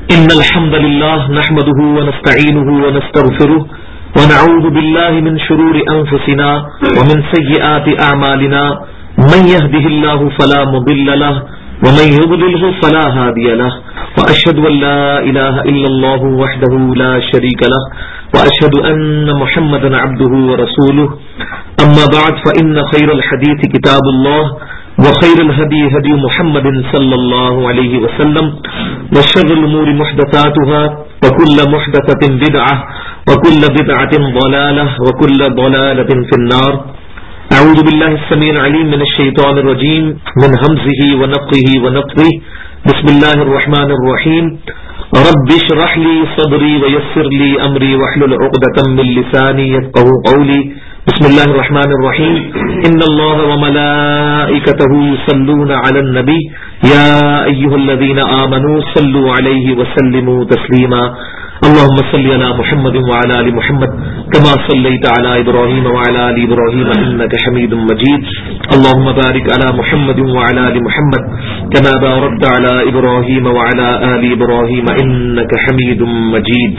إن الحمد لله نحمده ونستعينه ونستغفره ونعوذ بالله من شرور أنفسنا ومن سيئات أعمالنا من يهده الله فلا مضل له ومن يضلله فلا هادي له وأشهد أن لا إله إلا الله وحده لا شريك له وأشهد أن محمدا عبده ورسوله أما بعد فإن خير الحديث كتاب الله وخير الهدي هدي محمد صلى الله عليه وسلم وشر الأمور محدثاتها وكل محدثة بدعة وكل بدعة ضلالة وكل ضلالة في النار. أعوذ بالله السميع العليم من الشيطان الرجيم من همزه ونفخه ونفثه. بسم الله الرحمن الرحيم. رب اشرح لي صدري ويسر لي أمري واحلل عقدة من لساني يفقهوا قولي. بسم الله الرحمن الرحيم. إن الله وملائكته يصلون على النبي يا أيها الذين آمنوا صلوا عليه وسلموا تسليما. اللهم صل على محمد وعلى آل محمد كما صليت على إبراهيم وعلى آل إبراهيم إنك حميد مجيد. اللهم بارك على محمد وعلى آل محمد كما باركت على إبراهيم وعلى آل إبراهيم إنك حميد مجيد.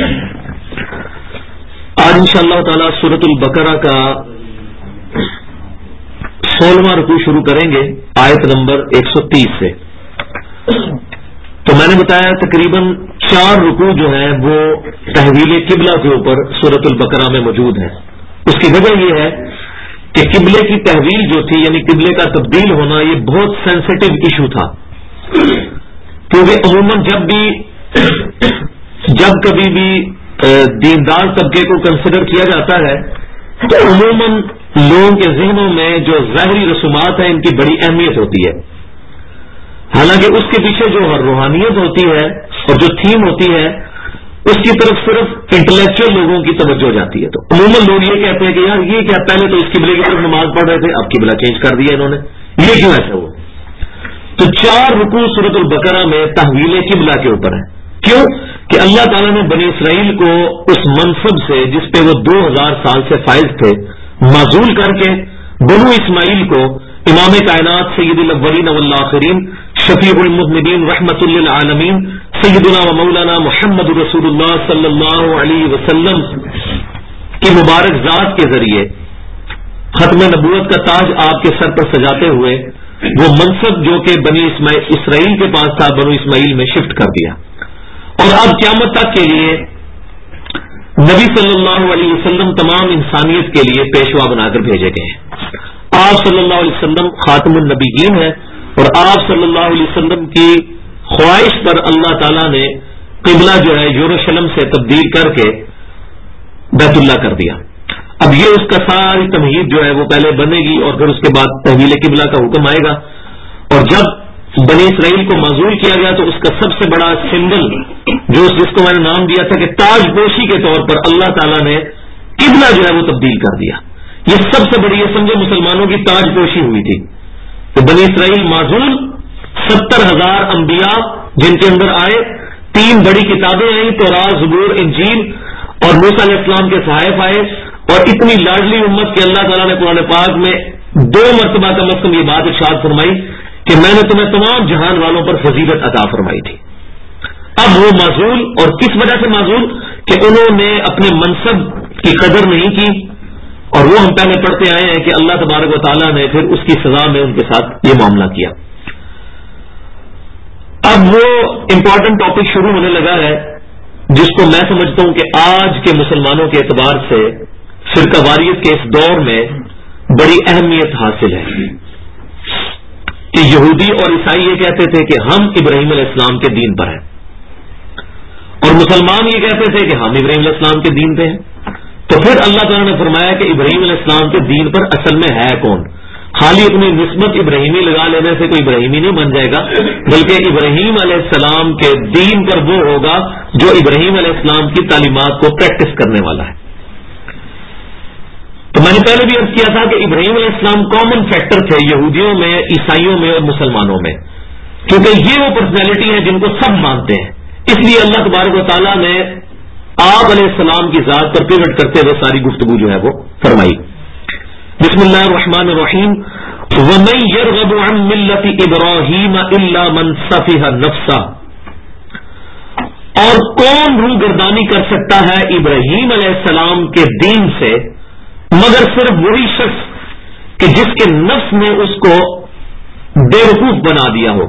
آج انشاءاللہ تعالی سورۃ البقرہ کا 16واں رکوع شروع کریں گے آیت نمبر 130 سے. تو میں نے بتایا تقریباً 4 رکوع جو ہیں وہ تحویل قبلہ کے اوپر سورۃ البقرہ میں موجود ہیں. اس کی وجہ یہ ہے کہ قبلے کی تحویل جو تھی یعنی قبلے کا تبدیل ہونا یہ بہت سینسٹیو ایشو تھا، کیونکہ عموماً جب کبھی بھی دیندار طبقے کو کنسیڈر کیا جاتا ہے تو عموماً لوگوں کے ذہنوں میں جو ظاہری رسومات ہیں ان کی بڑی اہمیت ہوتی ہے، حالانکہ اس کے پیچھے جو روحانیت ہوتی ہے اور جو تھیم ہوتی ہے اس کی طرف صرف انٹلیکچوئل لوگوں کی توجہ جاتی ہے. تو عموماً لوگ یہ کہتے ہیں کہ یار یہ کیا، پہلے تو اس قبلے کی طرف نماز پڑھ رہے تھے اب قبلہ چینج کر دیا انہوں نے، یہ کیوں ایسا ہوا؟ تو 4 رکوع سورۃ البقرہ میں تحویل قبلہ کے اوپر ہے. کیوں کہ اللہ تعالیٰ نے بنی اسرائیل کو اس منصب سے جس پہ وہ 2000 سال سے فائز تھے معزول کر کے بنو اسماعیل کو امام کائنات سید الاولین والآخرین شفیع المذنبین رحمت للعالمین سیدنا و مولانا محمد رسول اللہ صلی اللہ علیہ وسلم کی مبارک ذات کے ذریعے ختم نبوت کا تاج آپ کے سر پر سجاتے ہوئے وہ منصب جو کہ بنی اسرائیل کے پاس تھا بنو اسماعیل میں شفٹ کر دیا، اور اب قیامت تک کے لیے نبی صلی اللہ علیہ وسلم تمام انسانیت کے لیے پیشوا بنا کر بھیجے گئے ہیں. آپ صلی اللہ علیہ وسلم خاتم النبیین ہیں اور آپ صلی اللہ علیہ وسلم کی خواہش پر اللہ تعالیٰ نے قبلہ جو ہے یروشلم سے تبدیل کر کے بیت اللہ کر دیا. اب یہ اس کا ساری تمہید جو ہے وہ پہلے بنے گی اور پھر اس کے بعد تحویل قبلہ کا حکم آئے گا. اور جب بنی اسرائیل کو معزول کیا گیا تو اس کا سب سے بڑا سمبل جس کو میں نے نام دیا تھا کہ تاج پوشی کے طور پر اللہ تعالیٰ نے قبلہ جو ہے وہ تبدیل کر دیا. یہ سب سے بڑی، یہ سمجھے مسلمانوں کی تاج پوشی ہوئی تھی کہ بنی اسرائیل معزول، 70,000 انبیاء جن کے اندر آئے، 3 بڑی کتابیں آئیں تورات، زبور، انجیل، اور موسیٰ علیہ السلام کے صحائف آئے، اور اتنی لاڈلی امت کہ اللہ تعالیٰ نے قرآن پاک میں 2 مرتبہ کم از کم یہ بات ارشاد فرمائی کہ میں نے تمہیں تمام جہان والوں پر فضیلت عطا فرمائی تھی. اب وہ معزول، اور کس وجہ سے معزول؟ کہ انہوں نے اپنے منصب کی قدر نہیں کی، اور وہ ہم پہلے پڑھتے آئے ہیں کہ اللہ تبارک و تعالیٰ نے پھر اس کی سزا میں ان کے ساتھ یہ معاملہ کیا. اب وہ امپورٹنٹ ٹاپک شروع ہونے لگا ہے جس کو میں سمجھتا ہوں کہ آج کے مسلمانوں کے اعتبار سے فرقہ واریت کے اس دور میں بڑی اہمیت حاصل ہے کہ یہودی اور عیسائی یہ کہتے تھے کہ ہم ابراہیم علیہ السلام کے دین پر ہیں، اور مسلمان یہ کہتے تھے کہ ہم ابراہیم علیہ السلام کے دین پہ ہیں. تو پھر اللہ تعالیٰ نے فرمایا کہ ابراہیم علیہ السلام کے دین پر اصل میں ہے کون؟ خالی اپنی نسبت ابراہیمی لگا لینے سے کوئی ابراہیمی نہیں بن جائے گا، بلکہ ابراہیم علیہ السلام کے دین پر وہ ہوگا جو ابراہیم علیہ السلام کی تعلیمات کو پریکٹس کرنے والا ہے. تو میں نے پہلے بھی عرض کیا تھا کہ ابراہیم علیہ السلام کامن فیکٹر تھے یہودیوں میں، عیسائیوں میں اور مسلمانوں میں، کیونکہ یہ وہ پرسنالٹی ہیں جن کو سب مانتے ہیں. اس لیے اللہ تبارک و تعالیٰ نے آپ علیہ السلام کی ذات پر پیوٹ کرتے ہوئے ساری گفتگو جو ہے وہ فرمائی. بسم اللہ الرحمن الرحیم. وَمَن يَرْغَبُ عَن مِّلَّةِ إِبْرَاهِيمَ إِلَّا مَن سَفِهَ نَفْسَهُ اور کون روگردانی کر سکتا ہے ابراہیم علیہ السلام کے دین سے مگر صرف وہی شخص کہ جس کے نفس نے اس کو بیوقوف بنا دیا ہو،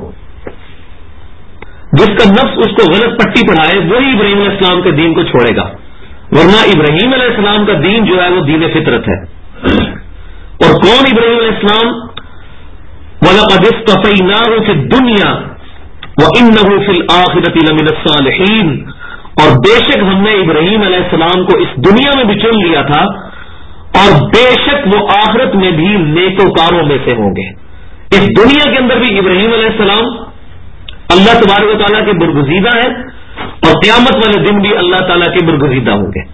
جس کا نفس اس کو غلط پٹی پڑھائے وہی ابراہیم علیہ السلام کے دین کو چھوڑے گا، ورنہ ابراہیم علیہ السلام کا دین جو ہے وہ دین فطرت ہے۔ اور کون ابراہیم علیہ السلام؟ وَلَقَدِ اصْطَفَيْنَاهُ فِي الدُّنْيَا وَإِنَّهُ فِي الْآخِرَةِ لَمِنَ الصَّالِحِينَ، اور بے شک ہم نے ابراہیم علیہ السلام کو اس دنیا میں بھی چن لیا تھا اور بے شک وہ آخرت میں بھی نیکوکاروں میں سے ہوں گے۔ اس دنیا کے اندر بھی ابراہیم علیہ السلام اللہ تبارک و تعالیٰ کے برگزیدہ ہیں اور قیامت والے دن بھی اللہ تعالیٰ کے برگزیدہ ہوں گے۔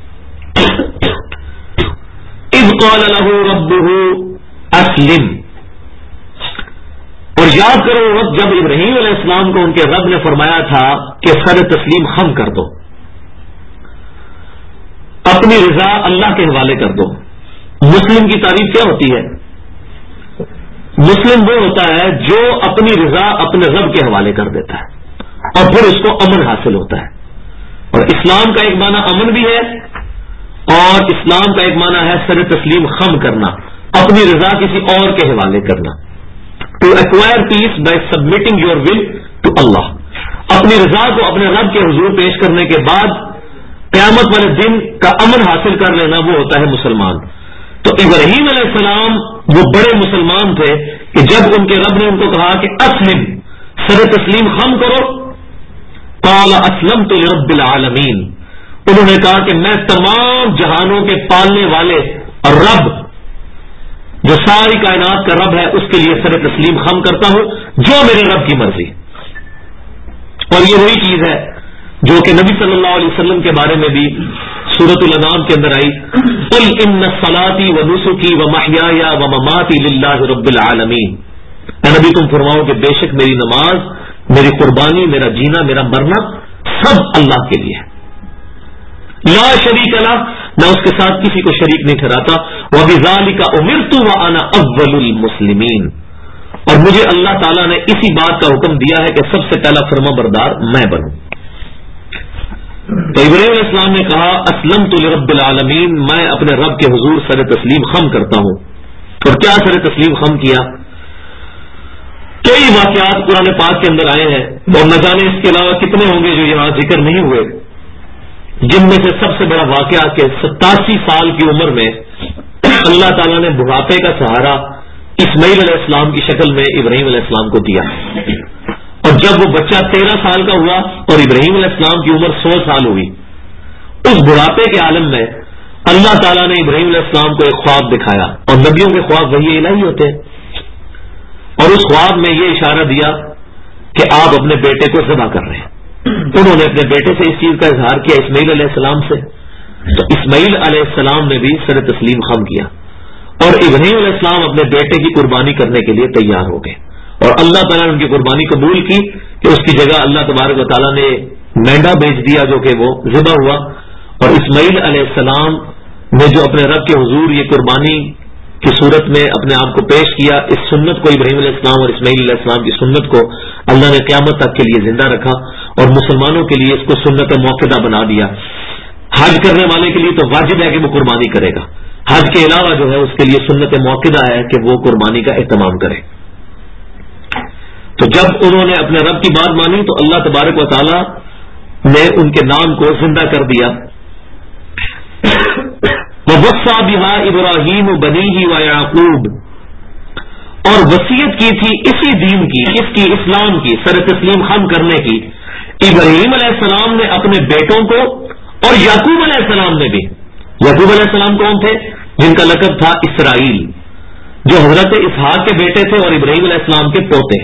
اذ قال له ربه اسلم، اور یاد کرو وقت جب ابراہیم علیہ السلام کو ان کے رب نے فرمایا تھا کہ سر تسلیم خم کر دو، اپنی رضا اللہ کے حوالے کر دو۔ مسلم کی تعریف کیا ہوتی ہے؟ مسلم وہ ہوتا ہے جو اپنی رضا اپنے رب کے حوالے کر دیتا ہے اور پھر اس کو امن حاصل ہوتا ہے۔ اور اسلام کا ایک معنی امن بھی ہے اور اسلام کا ایک معنی ہے سر تسلیم خم کرنا، اپنی رضا کسی اور کے حوالے کرنا۔ To acquire peace by submitting your will to Allah, اپنی رضا کو اپنے رب کے حضور پیش کرنے کے بعد قیامت والے دن کا امن حاصل کر لینا، وہ ہوتا ہے مسلمان۔ تو ابراہیم علیہ السلام وہ بڑے مسلمان تھے کہ جب ان کے رب نے ان کو کہا کہ اسلم، سر تسلیم خم کرو، قال اسلمت لرب العالمین، انہوں نے کہا کہ میں تمام جہانوں کے پالنے والے اور رب جو ساری کائنات کا رب ہے اس کے لیے سر تسلیم خم کرتا ہوں، جو میرے رب کی مرضی۔ اور یہ وہی چیز ہے جو کہ نبی صلی اللہ علیہ وسلم کے بارے میں بھی سورۃ الانعام کے اندر آئی، قل ان صلاتي ونسكي ومحياي ومماتي للہ رب العالمین، اے نبی تم فرماؤ کہ بے شک میری نماز، میری قربانی، میرا جینا، میرا مرنا سب اللہ کے لیے ہے، لا شریک لہ، میں اس کے ساتھ کسی کو شریک نہیں ٹھہراتا، وبذالک امرت وانا اول المسلمین، اور مجھے اللہ تعالیٰ نے اسی بات کا حکم دیا ہے کہ سب سے پہلا فرما بردار میں بنوں۔ تو ابراہیم علیہ السلام نے کہا اسلمت لرب العالمین، میں اپنے رب کے حضور سر تسلیم خم کرتا ہوں۔ اور کیا سر تسلیم خم کیا؟ کئی واقعات قرآن پاک کے اندر آئے ہیں اور نہ جانے اس کے علاوہ کتنے ہوں گے جو یہاں ذکر نہیں ہوئے، جن میں سے سب سے بڑا واقعہ کہ 87 سال کی عمر میں اللہ تعالیٰ نے بڑھاپے کا سہارا اسماعیل علیہ السلام کی شکل میں ابراہیم علیہ السلام کو دیا، اور جب وہ بچہ 13 سال کا ہوا اور ابراہیم علیہ السلام کی عمر 100 سال ہوئی، اس بڑھاپے کے عالم میں اللہ تعالیٰ نے ابراہیم علیہ السلام کو ایک خواب دکھایا، اور نبیوں کے خواب وحی الہی ہوتے ہیں، اور اس خواب میں یہ اشارہ دیا کہ آپ اپنے بیٹے کو ذبح کر رہے ہیں۔ انہوں نے اپنے بیٹے سے اس چیز کا اظہار کیا اسماعیل علیہ السلام سے، تو اسماعیل علیہ السلام نے بھی سر تسلیم خم کیا، اور ابراہیم علیہ السلام اپنے بیٹے کی قربانی کرنے کے لیے تیار ہو گئے، اور اللہ تعالیٰ نے ان کی قربانی قبول کی کہ اس کی جگہ اللہ تبارک و تعالیٰ نے مینڈا بھیج دیا جو کہ وہ ذبح ہوا، اور اسماعیل علیہ السلام نے جو اپنے رب کے حضور یہ قربانی کی صورت میں اپنے آپ کو پیش کیا، اس سنت کو ابراہیم علیہ السلام اور اسماعیل علیہ السلام کی سنت کو اللہ نے قیامت تک کے لیے زندہ رکھا، اور مسلمانوں کے لیے اس کو سنت موقدہ بنا دیا۔ حج کرنے والے کے لیے تو واجب ہے کہ وہ قربانی کرے گا، حج کے علاوہ جو ہے اس کے لیے سنت موقدہ ہے کہ وہ قربانی کا اہتمام کرے۔ تو جب انہوں نے اپنے رب کی بات مانی تو اللہ تبارک و تعالی نے ان کے نام کو زندہ کر دیا۔ وَوَصَّى بِهَا إِبْرَاهِيمُ بَنِيهِ وَيَعْقُوبُ، اور وصیت کی تھی اسی دین کی، اس کی اسلام کی، سر تسلیم خم کرنے کی ابراہیم علیہ السلام نے اپنے بیٹوں کو، اور یعقوب علیہ السلام نے بھی۔ یعقوب علیہ السلام کون تھے؟ جن کا لقب تھا اسرائیل، جو حضرت اسحاق کے بیٹے تھے اور ابراہیم علیہ السلام کے پوتے،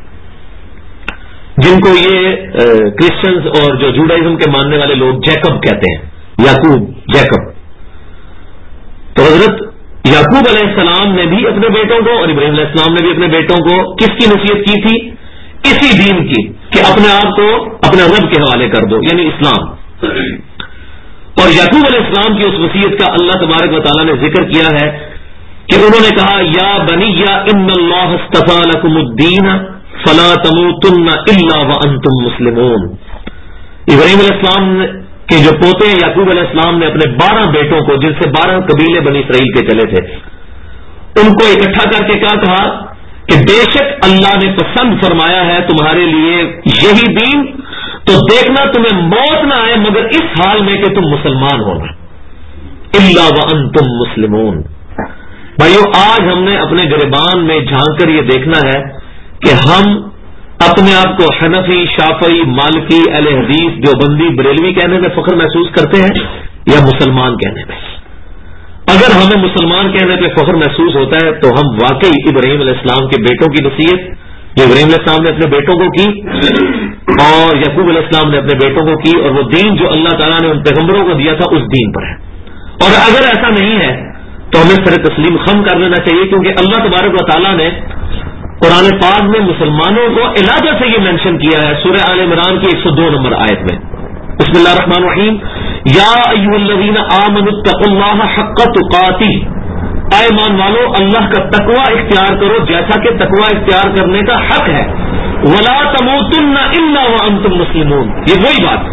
جن کو یہ کرسچنز اور جو جوڈائزم کے ماننے والے لوگ جیکب کہتے ہیں، یعقوب، جیکب۔ تو حضرت یعقوب علیہ السلام نے بھی اپنے بیٹوں کو اور ابراہیم علیہ السلام نے بھی اپنے بیٹوں کو کس کی نصیحت کی تھی؟ اسی دین کی، کہ اپنے آپ کو اپنے رب کے حوالے کر دو، یعنی اسلام۔ اور یعقوب علیہ السلام کی اس وصیت کا اللہ تبارک و تعالیٰ نے ذکر کیا ہے کہ انہوں نے کہا یا بنی ان اللہ اصطفى لكم الدین فلا تموتن الا وانتم مسلمون، ابراہیم علیہ السلام کے جو پوتے ہیں یعقوب علیہ السلام نے اپنے 12 بیٹوں کو، جن سے 12 قبیلے بنی اسرائیل کے چلے تھے، ان کو اکٹھا کر کے کیا کہا کہ بے شک اللہ نے پسند فرمایا ہے تمہارے لیے یہی دین، تو دیکھنا تمہیں موت نہ آئے مگر اس حال میں کہ تم مسلمان ہونا، الا وانتم مسلمون۔ بھائیو، آج ہم نے اپنے گریبان میں جھانک کر یہ دیکھنا ہے کہ ہم اپنے آپ کو حنفی، شافعی، مالکی، اہل حدیث، دیوبندی، بریلوی کہنے میں فخر محسوس کرتے ہیں یا مسلمان کہنے میں۔ اگر ہمیں مسلمان کہنے پہ فخر محسوس ہوتا ہے تو ہم واقعی ابراہیم علیہ السلام کے بیٹوں کی نصیحت جو ابراہیم علیہ السلام نے اپنے بیٹوں کو کی اور یعقوب علیہ السلام نے اپنے بیٹوں کو کی، اور وہ دین جو اللہ تعالیٰ نے ان پیغمبروں کو دیا تھا اس دین پر ہے۔ اور اگر ایسا نہیں ہے تو ہمیں سر تسلیم خم کر لینا چاہیے، کیونکہ اللہ تبارک و تعالیٰ نے قرآن پاک میں مسلمانوں کو علاوہ سے یہ مینشن کیا ہے سورہ آل عمران کی 102 نمبر آیت میں۔ بسم اللہ الرحمن الرحیم، یا ایھا الذین آمنوا اتقوا اللہ حق تقاتہ، اے ایمان والو اللہ کا تقوی اختیار کرو جیسا کہ تقوی اختیار کرنے کا حق ہے، ولا تموتن الا وانتم مسلمون، یہ وہی بات،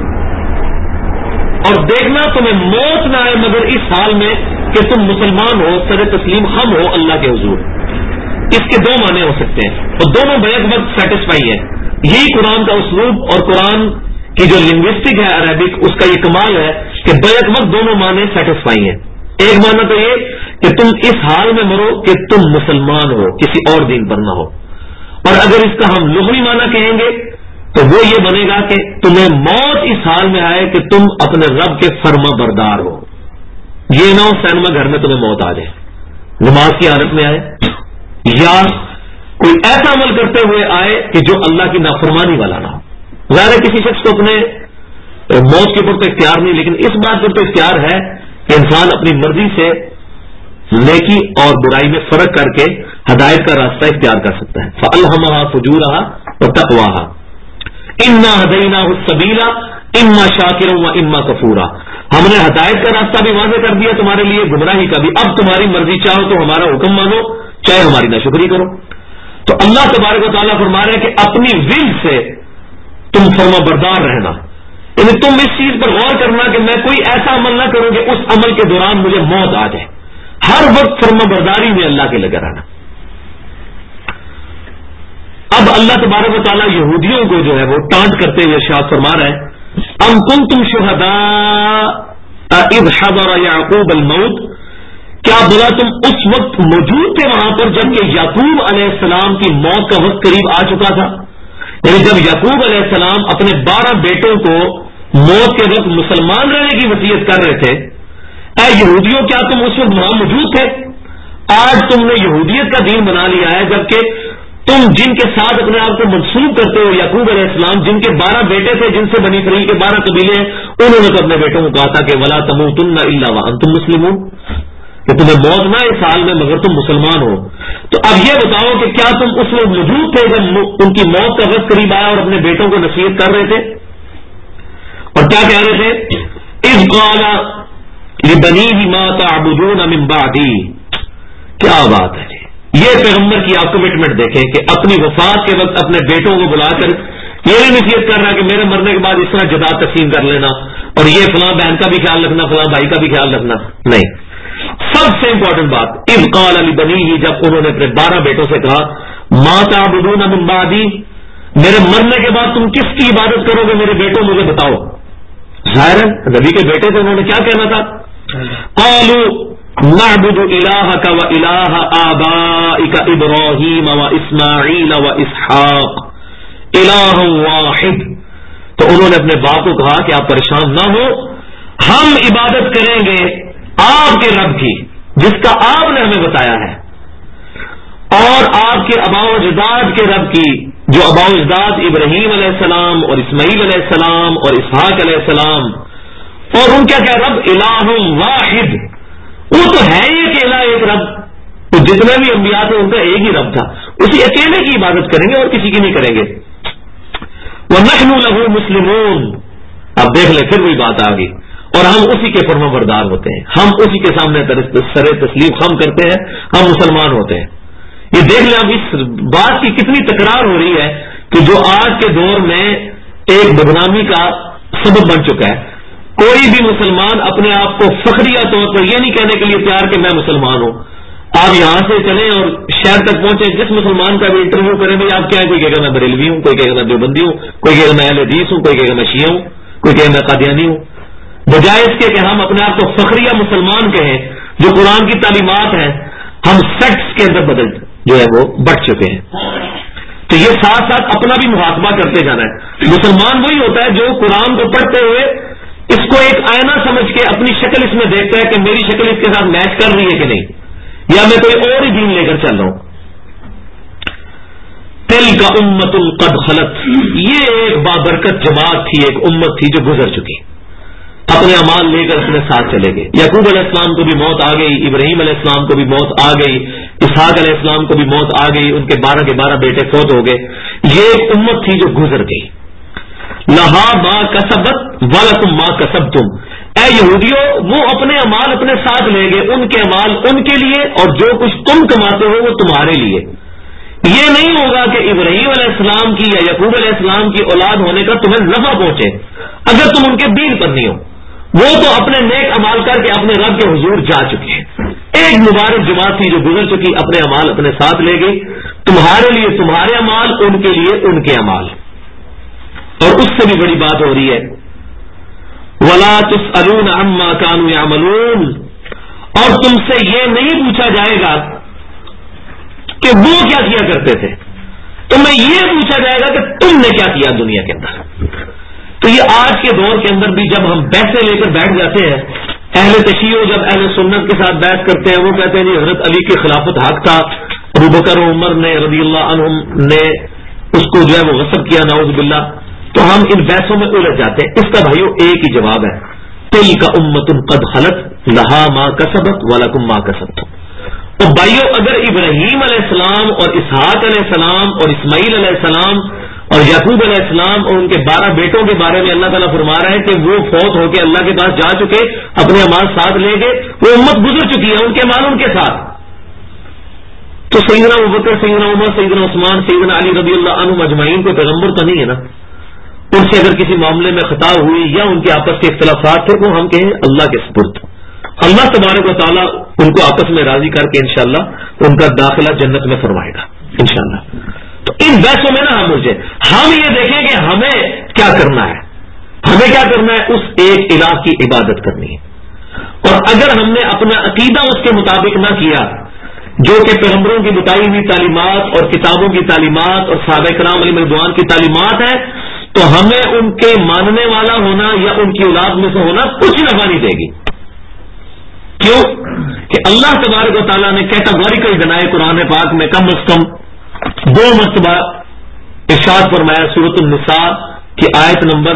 اور دیکھنا تمہیں موت نہ آئے مگر اس حال میں کہ تم مسلمان ہو، سر تسلیم خم ہو اللہ کے حضور۔ اس کے 2 معنی ہو سکتے ہیں اور دونوں بیک وقت سیٹسفائی ہیں۔ یہی قرآن کا اسلوب اور قرآن کی جو لنگوسٹک ہے عربک، اس کا یہ کمال ہے کہ بیک وقت دونوں معنی سیٹسفائی ہیں۔ ایک معنی تو یہ کہ تم اس حال میں مرو کہ تم مسلمان ہو، کسی اور دین پر نہ ہو، اور اگر اس کا ہم لغوی معنی کہیں گے تو وہ یہ بنے گا کہ تمہیں موت اس حال میں آئے کہ تم اپنے رب کے فرما بردار ہو، یہ نہ ہو سینما گھر میں تمہیں موت آ جائے، نماز کی حالت میں آئے یا کوئی ایسا عمل کرتے ہوئے آئے کہ جو اللہ کی نافرمانی والا نہ ہو۔ ظاہر ہے کسی شخص کو اپنے موت کے اوپر تو اختیار نہیں، لیکن اس بات پر تو اختیار ہے کہ انسان اپنی مرضی سے نیکی اور برائی میں فرق کر کے ہدایت کا راستہ اختیار کر سکتا ہے۔ فَأَلْهَمَهَا فُجُورَهَا وَتَقْوَاهَا إِنَّا هَدَيْنَاهُ السَّبِيلَ إِمَّا شَاكِرًا وَإِمَّا كَفُورًا، ہم نے ہدایت کا راستہ بھی واضح کر دیا تمہارے لیے، گمراہی کا بھی، اب تمہاری مرضی، چاہو تو ہمارا حکم مانو، چاہے ہماری ناشکری کرو۔ تو اللہ تبارک و تعالیٰ فرما رہے ہیں کہ اپنی ول سے تم فرما بردار رہنا، یعنی تم اس چیز پر غور کرنا کہ میں کوئی ایسا عمل نہ کروں کہ اس عمل کے دوران مجھے موت آ جائے، ہر وقت فرما برداری میں اللہ کے لگا رہنا۔ اب اللہ تبارک و تعالیٰ یہودیوں کو جو ہے وہ ٹانٹ کرتے ہوئے ارشاد فرما رہے ہیں، ام کنتم شہداء اذ حضر یعقوب الموت، کیا بلا تم اس وقت موجود تھے وہاں پر جبکہ یعقوب علیہ السلام کی موت کا وقت قریب آ چکا تھا، یعنی جب یعقوب علیہ السلام اپنے 12 بیٹوں کو موت کے وقت مسلمان رہنے کی وصیت کر رہے تھے، اے یہودیوں کیا تم اس وقت وہاں موجود تھے؟ آج تم نے یہودیت کا دین بنا لیا ہے، جبکہ تم جن کے ساتھ اپنے آپ کو منسوب کرتے ہو یعقوب علیہ السلام، جن کے 12 بیٹے تھے، جن سے بنی اسرائیل کے 12 قبیلے ہیں، انہوں نے تو اپنے بیٹوں کو کہا تھا کہ ولا تموتن الا وانتم مسلمون، کہ تمہیں موت نہ اس حال میں مگر تم مسلمان ہو۔ تو اب یہ بتاؤ کہ کیا تم اس وقت موجود تھے جب ان کی موت کا وقت قریب آیا اور اپنے بیٹوں کو نصیحت کر رہے تھے، اور کیا کہہ رہے تھے؟ اذ قال لبنیہ ما تعبدون من بعدی، کیا بات ہے جی، یہ پیغمبر کی آپ کمٹمنٹ دیکھیں کہ اپنی وفات کے وقت اپنے بیٹوں کو بلا کر یہ بھی نصیحت کر رہا ہے کہ میرے مرنے کے بعد اس طرح جداد تقسیم کر لینا، اور یہ فلاں بہن کا بھی خیال رکھنا، فلاں بھائی کا بھی خیال رکھنا، نہیں۔ سب سے امپورٹنٹ بات، اذ قال لبنیہ، جب انہوں نے اپنے 12 بیٹوں سے کہا ما تعبدون من بعدی، میرے مرنے کے بعد تم کس کی عبادت کرو گے میرے بیٹوں، مجھے بتاؤ۔ ظاہر ہے نبی کے بیٹے تھے، انہوں نے کیا کہنا تھا؟ قالوا نعبد الہک و الہ آبائک ابراہیم و اسماعیل و اسحاق الہ واحد، تو انہوں نے اپنے باپ کو کہا کہ آپ پریشان نہ ہو، ہم عبادت کریں گے آپ کے رب کی جس کا آپ نے ہمیں بتایا ہے، اور آپ کے آباء و اجداد کے رب کی جو آباء و اجداد ابراہیم علیہ السلام اور اسماعیل علیہ السلام اور اسحاق علیہ السلام، اور ان کیا رب الہ واحد، وہ تو ہے ہی اکیلا ایک رب، تو جتنے بھی انبیاء تھے ان کا ایک ہی رب تھا، اسی اکیلے کی عبادت کریں گے اور کسی کی نہیں کریں گے۔ وَنَحْنُ لَهُ مُسْلِمُونَ، اب دیکھ لیں پھر وہی بات آ گئی، اور ہم اسی کے فرما بردار ہوتے ہیں، ہم اسی کے سامنے سر تسلیم خم کرتے ہیں، ہم مسلمان ہوتے ہیں۔ یہ دیکھ لیں اب اس بات کی کتنی تکرار ہو رہی ہے کہ جو آج کے دور میں ایک بدنامی کا سبب بن چکا ہے. کوئی بھی مسلمان اپنے آپ کو فخریہ طور پر یہ نہیں کہنے کے لیے تیار کہ میں مسلمان ہوں. آپ یہاں سے چلیں اور شہر تک پہنچے, جس مسلمان کا بھی انٹرویو کریں بھائی آپ کیا ہے, کوئی کہے گا میں بریلوی ہوں, کوئی کہے گا میں دیوبندی ہوں, کوئی کہے گا میں اہل حدیث ہوں, کوئی کہے گا میں شیعہ ہوں, کوئی کہے گا میں قادیانی ہوں. بجائے اس کے کہ ہم اپنے آپ کو فخریہ مسلمان کہیں جو قرآن کی تعلیمات ہیں, ہم سیکٹس کے اندر بدل جو ہے وہ بٹ چکے ہیں. تو یہ ساتھ ساتھ اپنا بھی محاسبہ کرتے جانا ہے. مسلمان وہی ہوتا ہے جو قرآن کو پڑھتے ہوئے اس کو ایک آئینہ سمجھ کے اپنی شکل اس میں دیکھتا ہے کہ میری شکل اس کے ساتھ میچ کر رہی ہے کہ نہیں, یا میں کوئی اور ہی دین لے کر چل رہا ہوں. تل کا امت قد خلت, یہ ایک بابرکت جماعت تھی, ایک امت تھی جو گزر چکی, اپنے اعمال لے کر اپنے ساتھ چلے گئے. یعقوب علیہ السلام کو بھی موت آ گئی, ابراہیم علیہ السلام کو بھی موت آ گئی, اسحاق علیہ السلام کو بھی موت آ گئی, ان کے 12 کے 12 بیٹے فوت ہو گئے. یہ ایک امت تھی جو گزر گئی. لہا ما کسبت ولکم ما کسبتم, اے یہودیو وہ اپنے اعمال اپنے ساتھ لے گئے, ان کے اعمال ان کے لیے اور جو کچھ تم کماتے ہو وہ تمہارے لیے. یہ نہیں ہوگا کہ ابراہیم علیہ السلام کی یا یعقوب علیہ السلام کی اولاد ہونے کا تمہیں نفع پہنچے اگر تم ان کے دین پر نہیں ہو. وہ تو اپنے نیک عمال کر کے اپنے رب کے حضور جا چکے ہیں. ایک مبارک جماعت تھی جو گزر چکی, اپنے اعمال اپنے ساتھ لے گئی. تمہارے لیے تمہارے اعمال, ان کے لیے ان کے اعمال. اور اس سے بھی بڑی بات ہو رہی ہے, وَلَا تُسْأَلُونَ عَمَّا كَانُوا يَعْمَلُونَ, اور تم سے یہ نہیں پوچھا جائے گا کہ وہ کیا کیا کرتے تھے, تمہیں یہ پوچھا جائے گا کہ تم نے کیا کیا دنیا کے اندر. تو یہ آج کے دور کے اندر بھی جب ہم بحثیں لے کر بیٹھ جاتے ہیں, اہل تشیع جب اہل سنت کے ساتھ بحث کرتے ہیں, وہ کہتے ہیں جی حضرت علی کی خلافت حق تھا, ابوبکر و عمر نے رضی اللہ عنہم نے اس کو جو ہے وہ غصب کیا, نعوذ باللہ. تو ہم ان بحثوں میں الجھ جاتے ہیں. اس کا بھائیو ایک ہی جواب ہے, تلک امۃ قد خلت لہا ما کسبت ولکم ما کسبتم. اور بھائیو اگر ابراہیم علیہ السلام اور اسحاق علیہ السلام اور اسماعیل علیہ السلام اور یعقوب علیہ السلام اور ان کے 12 بیٹوں کے بارے میں اللہ تعالیٰ فرما رہا ہے کہ وہ فوت ہو کے اللہ کے پاس جا چکے, اپنے اعمال ساتھ لے گئے, وہ امت گزر چکی ہے, ان کے اعمال ان کے ساتھ. تو سیدنا ابوبکر, سیدنا عمر, سیدنا عثمان, سیدنا علی رضی اللہ عنہم اجمعین کو پیغمبر تو نہیں ہے نا. ان سے اگر کسی معاملے میں خطا ہوئی یا ان کے آپس کے اختلافات تھے, وہ ہم کہیں اللہ کے سپرد. اللہ تبارک و تعالیٰ ان کو آپس میں راضی کر کے انشاءاللہ ان کا داخلہ جنت میں فرمائے گا انشاءاللہ. تو ان بحثوں میں نہ ہم الجھے, ہم یہ دیکھیں کہ ہمیں کیا کرنا ہے. ہمیں کیا کرنا ہے, اس ایک الہ کی عبادت کرنی ہے. اور اگر ہم نے اپنا عقیدہ اس کے مطابق نہ کیا جو کہ پیغمبروں کی بتائی ہوئی تعلیمات اور کتابوں کی تعلیمات اور صحابہ کرام علیہم رضوان کی تعلیمات ہیں, تو ہمیں ان کے ماننے والا ہونا یا ان کی اولاد میں سے ہونا کچھ نفع نہیں دے گی. کیوں کہ اللہ تبارک و تعالیٰ نے کیٹاگوریکل ڈنائی قرآن پاک میں کم از کم 2 مرتبہ ارشاد فرمایا. سورۃ النساء کی آیت نمبر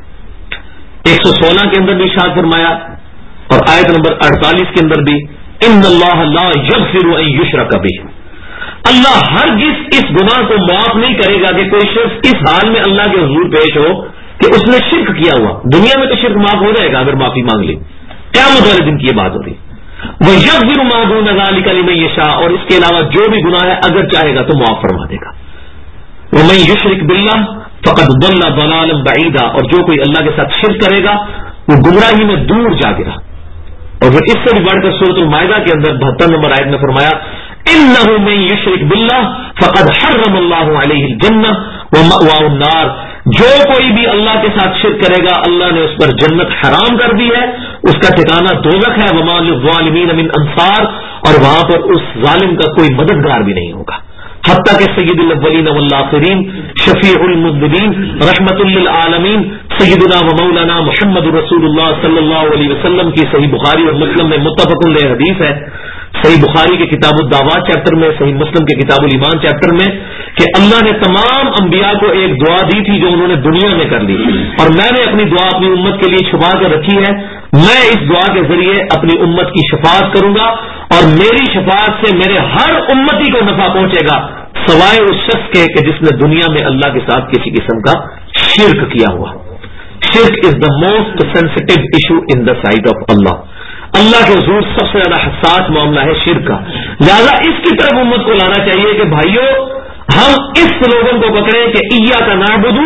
116 کے اندر بھی ارشاد فرمایا اور آیت نمبر 48 کے اندر بھی, ان اللہ لا یغفر ان یشرک بہ, اللہ ہرگز اس گناہ کو معاف نہیں کرے گا کہ کوئی شخص اس حال میں اللہ کے حضور پیش ہو کہ اس نے شرک کیا ہوا. دنیا میں تو شرک معاف ہو جائے گا اگر معافی مانگ لی, قیامت والے دن کی یہ بات ہو رہی. وَيَغْفِرُ مَا دُونَ ذَلِكَ لِمَن يَشَاءُ, اور اس کے علاوہ جو بھی گناہ ہے اگر چاہے گا تو معاف فرما دے گا. وَمَن يُشْرِكْ بِاللَّهِ فَقَدْ ضَلَّ ضَلَالًا بَعِيدًا, اور جو کوئی اللہ کے ساتھ شرک کرے گا وہ گمراہی میں دور جا گرا. اور پھر اس سے بھی بڑھ کر سورۃ المائدہ کے اندر 72 نمبر آیت میں فرمایا, إِنَّهُ مَن يُشْرِكْ بِاللَّهِ فَقَدْ حَرَّمَ اللَّهُ عَلَيْهِ الْجَنَّةَ وَمَأْوَاهُ النَّارُ, جو کوئی بھی اللہ کے ساتھ شرک کرے گا اللہ نے اس پر جنت حرام کر دی ہے, اس کا ٹھکانہ دوزخ ہے. وَمَا لِلظَّالِمِينَ مِنْ أَنصَارٍ, اور وہاں پر اس ظالم کا کوئی مددگار بھی نہیں ہوگا. حتیٰ کہ سید الاولین والآخرین, شفیع المذنبین, رحمت للعالمین, سیدنا و مولانا محمد رسول اللہ صلی اللہ علیہ وسلم کی صحیح بخاری اور مسلم میں متفق علیہ حدیث ہے. صحیح بخاری کے کتاب الدعوات چیپٹر میں, صحیح مسلم کے کتاب الایمان چیپٹر میں, کہ اللہ نے تمام انبیاء کو ایک دعا دی تھی جو انہوں نے دنیا میں کر لی, اور میں نے اپنی دعا اپنی امت کے لیے چھپا کر رکھی ہے. میں اس دعا کے ذریعے اپنی امت کی شفاعت کروں گا, اور میری شفاعت سے میرے ہر امتی کو نفع پہنچے گا سوائے اس شخص کے کہ جس نے دنیا میں اللہ کے ساتھ کسی قسم کا شرک کیا ہوا. Shirk is the most sensitive issue in the sight of Allah. Allah کے حضور سب سے زیادہ حساس معاملہ ہے شرک کا, لہذا اس کی طرف امت کو لانا چاہیے کہ بھائیو ہم اس سلوگن کو پکڑیں کہ ایاک نعبد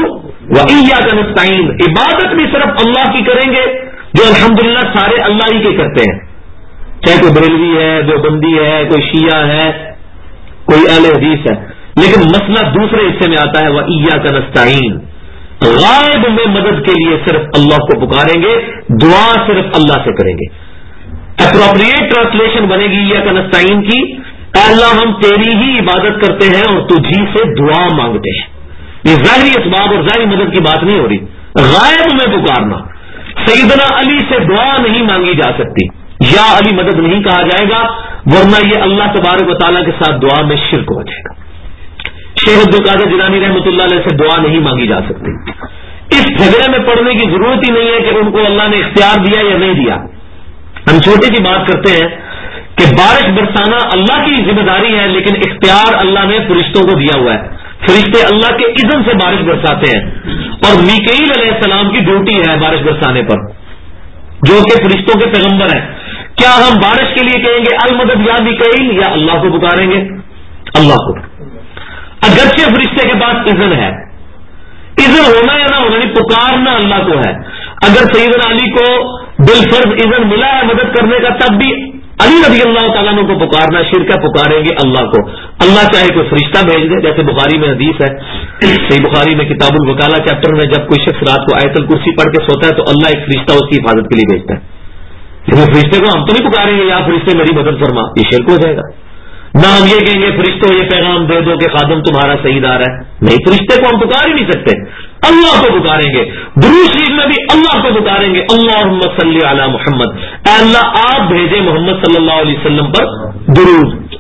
وَإِيَّاكَ نَسْتَعِينُ، عبادت بھی صرف اللہ کی کریں گے جو الحمدللہ سارے اللہ ہی کے کرتے ہیں، چاہے کوئی بریلوی ہے، دیوبندی ہے، کوئی شیعہ ہے، کوئی اہل حدیث ہے، لیکن مسئلہ دوسرے حصے میں آتا ہے وَإِيَّاكَ نَسْتَعِينُ، غائب میں مدد کے لیے صرف اللہ کو پکاریں گے، دعا صرف اللہ سے کریں گے۔ اپروپریٹ ٹرانسلیشن بنے گی ایاک نستعین کی، اے اللہ ہم تیری ہی عبادت کرتے ہیں اور تجھی سے دعا مانگتے ہیں۔ یہ ظاہری اسباب اور ظاہری مدد کی بات نہیں ہو رہی، غائب میں پکارنا۔ سیدنا علی سے دعا نہیں مانگی جا سکتی، یا علی مدد نہیں کہا جائے گا، ورنہ یہ اللہ تبارک و تعالیٰ کے ساتھ دعا میں شرک ہو جائے گا۔ شیخ عبد القادر جیلانی رحمۃ اللہ علیہ سے دعا نہیں مانگی جا سکتی۔ اس جھگڑے میں پڑنے کی ضرورت ہی نہیں ہے کہ ان کو اللہ نے اختیار دیا یا نہیں دیا۔ ہم چھوٹی سی بات کرتے ہیں کہ بارش برسانا اللہ کی ذمہ داری ہے، لیکن اختیار اللہ نے فرشتوں کو دیا ہوا ہے، فرشتے اللہ کے اذن سے بارش برساتے ہیں، اور میکائیل علیہ السلام کی ڈیوٹی ہے بارش برسانے پر، جو کہ فرشتوں کے پیغمبر ہیں۔ کیا ہم بارش کے لیے کہیں گے المدد یا میکائیل، یا اللہ کو پکاریں گے؟ اللہ کو، اگرچہ فرشتے کے پاس اذن ہے، اذن ہونا یا نہ ہونا نہیں، پکارنا اللہ کو ہے۔ اگر سیدنا علی کو بالفرض اذن ملا ہے مدد کرنے کا، تب بھی علی رضی اللہ تعالیٰ عنہ کو پکارنا شرک ہے، پکاریں گے اللہ کو۔ اللہ چاہے کوئی فرشتہ بھیج دے، جیسے بخاری میں حدیث ہے، صحیح بخاری میں کتاب الوکالہ چیپٹر میں، جب کوئی شخص رات کو آیت الکرسی پڑھ کے سوتا ہے تو اللہ ایک فرشتہ اس کی حفاظت کے لیے بھیجتا ہے، لیکن فرشتے کو ہم تو نہیں پکاریں گے یا فرشتے میری مدد فرما، یہ شرک ہو جائے گا۔ نہ ہم یہ کہیں گے فرشتوں یہ پیغام دے دو کہ خادم تمہارا صحیح دار ہے، نہیں، فرشتے کو ہم پکار ہی نہیں سکتے، اللہ کو پکاریں گے۔ درود شریف میں بھی اللہ کو پکاریں گے، اللہم صلی علی محمد، اے اللہ آپ بھیجے محمد صلی اللہ علیہ وسلم پر درود۔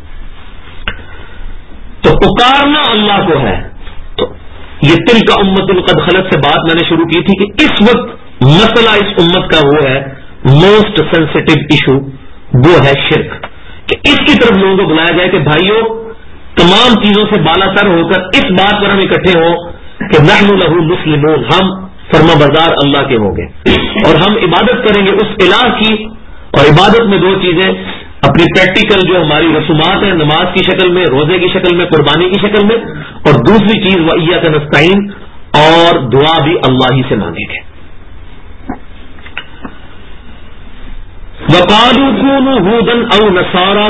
تو پکارنا اللہ کو ہے۔ تو یہ تلک امت قد خلت سے بات میں نے شروع کی تھی کہ اس وقت مسئلہ اس امت کا وہ ہے موسٹ سینسٹیو ایشو، وہ ہے شرک، کہ اس کی طرف لوگوں کو بلایا جائے کہ بھائیوں تمام چیزوں سے بالا تر ہو کر اس بات پر ہم اکٹھے ہوں کہ نحن لہ مسلمون، ہم فرما بردار اللہ کے ہوں گے اور ہم عبادت کریں گے اس الہ کی۔ اور عبادت میں دو چیزیں، اپنی پریکٹیکل جو ہماری رسومات ہیں، نماز کی شکل میں، روزے کی شکل میں، قربانی کی شکل میں، اور دوسری چیز وَإِيَّاكَ نَسْتَعِينُ، اور دعا بھی اللہ ہی سے مانگیں گے۔ وَقَالُوا كُونُوا هُودًا أَوْ نَصَارَىٰ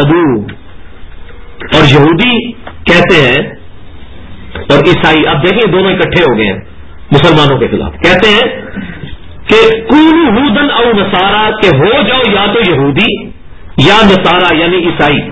تَهْتَدُوا، اور یہودی کہتے ہیں اور عیسائی، اب دیکھیں دونوں اکٹھے ہو گئے ہیں مسلمانوں کے خلاف، کہتے ہیں کہ كُونُوا هُودًا أَوْ نَصَارَىٰ، کہ ہو جاؤ یا تو یہودی یا نصارہ یعنی عیسائی،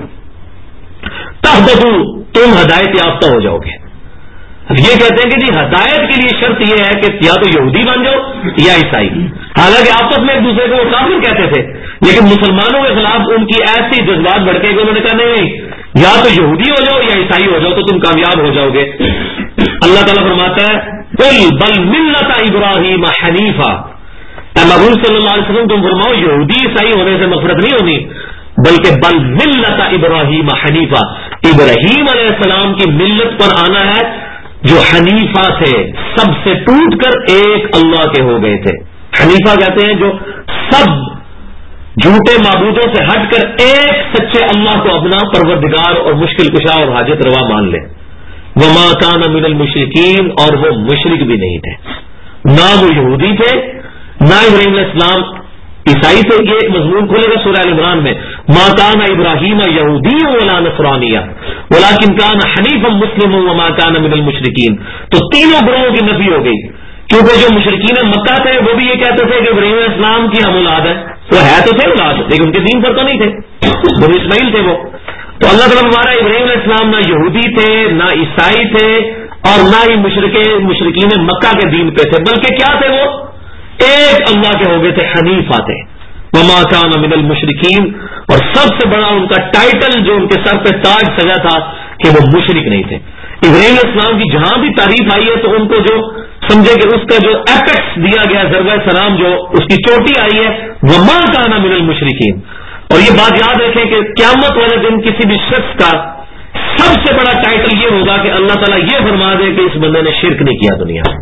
تَهْتَدُوا، تم ہدایت یافتہ ہو جاؤ گے۔ اب یہ کہتے ہیں کہ جی ہدایت کے لیے شرط یہ ہے کہ یا تو یہودی بن جاؤ یا عیسائی، حالانکہ آپس میں ایک دوسرے کو وہ کافر کہتے تھے، لیکن مسلمانوں کے خلاف ان کی ایسی جذبات بڑھتے کہ انہوں نے کہا نہیں، یا تو یہودی ہو جاؤ یا عیسائی ہو جاؤ تو تم کامیاب ہو جاؤ گے۔ اللہ تعالیٰ فرماتا ہے قل بل ملت ابراہیم حنیفا، اے محبوب صلی اللہ علیہ وسلم تم فرماؤ یہودی عیسائی ہونے سے نفرت نہیں ہونی، بلکہ بل ملت ابراہیم حنیفا، ابراہیم علیہ السلام کی ملت پر آنا ہے جو حنیفہ تھے، سب سے ٹوٹ کر ایک اللہ کے ہو گئے تھے۔ حنیفہ کہتے ہیں جو سب جھوٹے معبودوں سے ہٹ کر ایک سچے اللہ کو اپنا پروردگار اور مشکل کشا اور حاجت روا مان لے۔ وما کان من المشرکین، اور وہ مشرک بھی نہیں تھے، نہ وہ یہودی تھے نہ ابراہیم علیہ السلام عیسائی تھے۔ یہ ایک مضمون کھولے گا سورہ ال عمران میں، ما کان ابراہیم یہودی ولا نصرانیہ ولکن کان حنیفا مسلما وما کان من المشرکین۔ تو تینوں گروہوں کی نفی ہو گئی، کیونکہ جو مشرکین مکہ تھے وہ بھی یہ کہتے تھے کہ ابراہیم علیہ السلام کی ہم اولاد ہے، وہ ہے تو تھے اولاد لیکن ان کے دین پر تو نہیں تھے، بنی اسماعیل تھے وہ۔ تو اللہ تعالیٰ ہمارا ابراہیم علیہ السلام نہ یہودی تھے نہ عیسائی تھے اور نہ ہی مشرکین مکہ کے دین پہ تھے، بلکہ کیا تھے وہ ایک اللہ کے ہو گئے تھے، حنیفہ تھے۔ وما کان من المشرکین، اور سب سے بڑا ان کا ٹائٹل جو ان کے سر پہ تاج سجا تھا کہ وہ مشرک نہیں تھے۔ ابراہیم علیہ السلام کی جہاں بھی تعریف آئی ہے تو ان کو جو سمجھے کہ اس کا جو ایپیکس دیا گیا ضربہ سلام جو اس کی چوٹی آئی ہے، وما کان من المشرکین۔ اور یہ بات یاد رکھیں کہ قیامت والے دن کسی بھی شخص کا سب سے بڑا ٹائٹل یہ ہوگا کہ اللہ تعالیٰ یہ فرما دے کہ اس بندے نے شرک نہیں کیا دنیا میں۔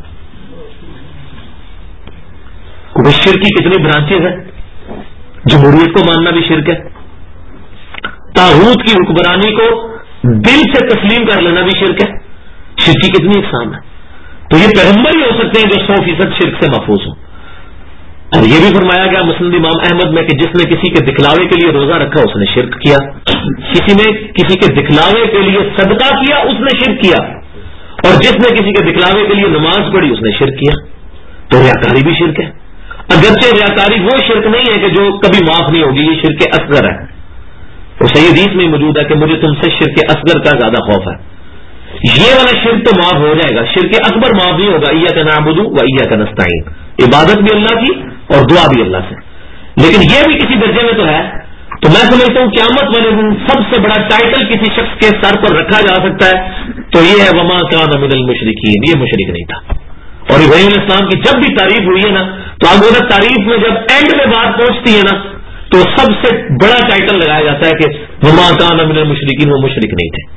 کیونکہ شرک کی کتنی برانچز ہیں، جمہوریت کو ماننا بھی شرک ہے، طاغوت کی حکمرانی کو دل سے تسلیم کر لینا بھی شرک ہے، شرک کی کتنی اقسام ہے۔ تو یہ پیغمبر ہی ہو سکتے ہیں جو 100% شرک سے محفوظ ہوں. اور یہ بھی فرمایا گیا مسند امام احمد میں کہ جس نے کسی کے دکھلاوے کے لیے روزہ رکھا اس نے شرک کیا, کسی نے کسی کے دکھلاوے کے لیے صدقہ کیا اس نے شرک کیا, اور جس نے کسی کے دکھلاوے کے لیے نماز پڑھی اس نے شرک کیا. تو ریاکاری بھی شرک ہے, اگرچہ ریاکاری وہ شرک نہیں ہے کہ جو کبھی معاف نہیں ہوگی, یہ شرک اصغر ہے. تو صحیح حدیث میں موجود ہے کہ مجھے تم سے شرک اصغر کا زیادہ خوف ہے. یہ والا شرک تو معاف ہو جائے گا, شرک اکبر معاف نہیں ہوگا. ایاک نعبد و ایاک نستعین, عبادت بھی اللہ کی اور دعا بھی اللہ سے, لیکن یہ بھی کسی درجے میں تو ہے. تو میں سمجھتا ہوں قیامت والے دن سب سے بڑا ٹائٹل کسی شخص کے سر پر رکھا جا سکتا ہے تو یہ ہے وما کان من المشرکین, یہ مشرک نہیں تھا. اور ابراہیم علیہ السلام کی جب بھی تعریف ہوئی ہے نا, تو اب وہ تعریف میں جب اینڈ میں بات پہنچتی ہے نا, تو سب سے بڑا ٹائٹل لگایا جاتا ہے کہ وما کان من المشرکین, وہ مشرک نہیں تھے.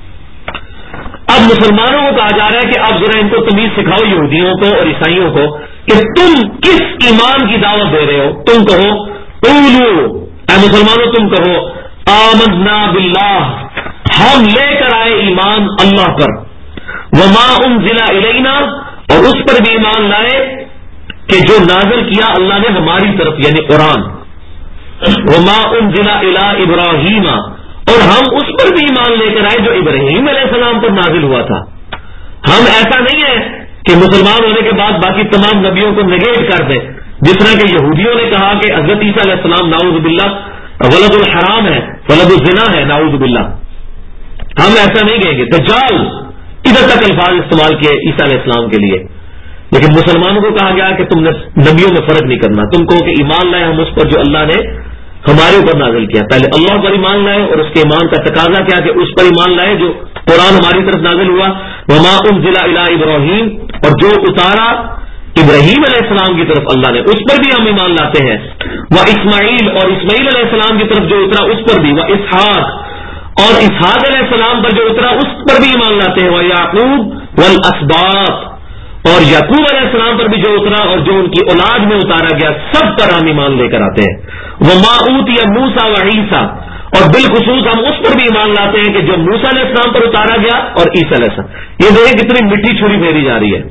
اب مسلمانوں کو کہا جا رہا ہے کہ اب ذرا ان کو تمیز سکھاؤ, یہودیوں کو اور عیسائیوں کو, کہ تم کس ایمان کی دعوت دے رہے ہو. تم کہو قولوا, اے مسلمانوں تم کہو آمنا باللہ, ہم لے کر آئے ایمان اللہ پر, وما انزل الینا, اور اس پر بھی ایمان لائے کہ جو نازل کیا اللہ نے ہماری طرف یعنی قرآن, وما انزل الی ابراہیم, اور ہم اس پر بھی ایمان لے کر آئے جو ابراہیم علیہ السلام پر نازل ہوا تھا. ہم ایسا نہیں ہے کہ مسلمان ہونے کے بعد باقی تمام نبیوں کو نگیٹ کر دیں, جس طرح کہ یہودیوں نے کہا کہ حضرت عیسیٰ علیہ السلام نعوذ باللہ ولد الحرام ہے, ولد الزنا ہے, نعوذ باللہ. ہم ایسا نہیں کہیں گے. دجال ادھر تک الفاظ استعمال کیے عیسیٰ علیہ السلام کے لیے, لیکن مسلمانوں کو کہا گیا کہ تم نے نبیوں میں فرق نہیں کرنا. تم کہو کہ ایمان لائے ہم اس پر جو اللہ نے ہمارے اوپر نازل کیا. پہلے اللہ پر ایمان لائے, اور اس کے ایمان کا تقاضا کیا کہ اس پر ایمان لائے جو قرآن ہماری طرف نازل ہوا. وما انزل الی ابراہیم, اور جو اتارا ابراہیم علیہ السلام کی طرف اللہ نے, اس پر بھی ہم ایمان لاتے ہیں. وہ اسماعیل, اور اسماعیل علیہ السلام کی طرف جو اترا اس پر بھی. وہ اسحاق, اور اسحاق علیہ السلام پر جو اترا اس پر بھی ایمان لاتے ہیں. وہ یعقوب والاسباط, اور یعقوب علیہ السلام پر بھی جو اترا اور جو ان کی اولاد میں اتارا گیا, سب پر ہم ایمان لے کر آتے ہیں. وما اوتی موسیٰ و عیسیٰ, اور بالخصوص ہم اس پر بھی ایمان لاتے ہیں کہ جو موسیٰ علیہ السلام پر اتارا گیا اور عیسیٰ علیہ السلام. یہ دیکھیں کتنی مٹھی چھری پھیری جا رہی ہے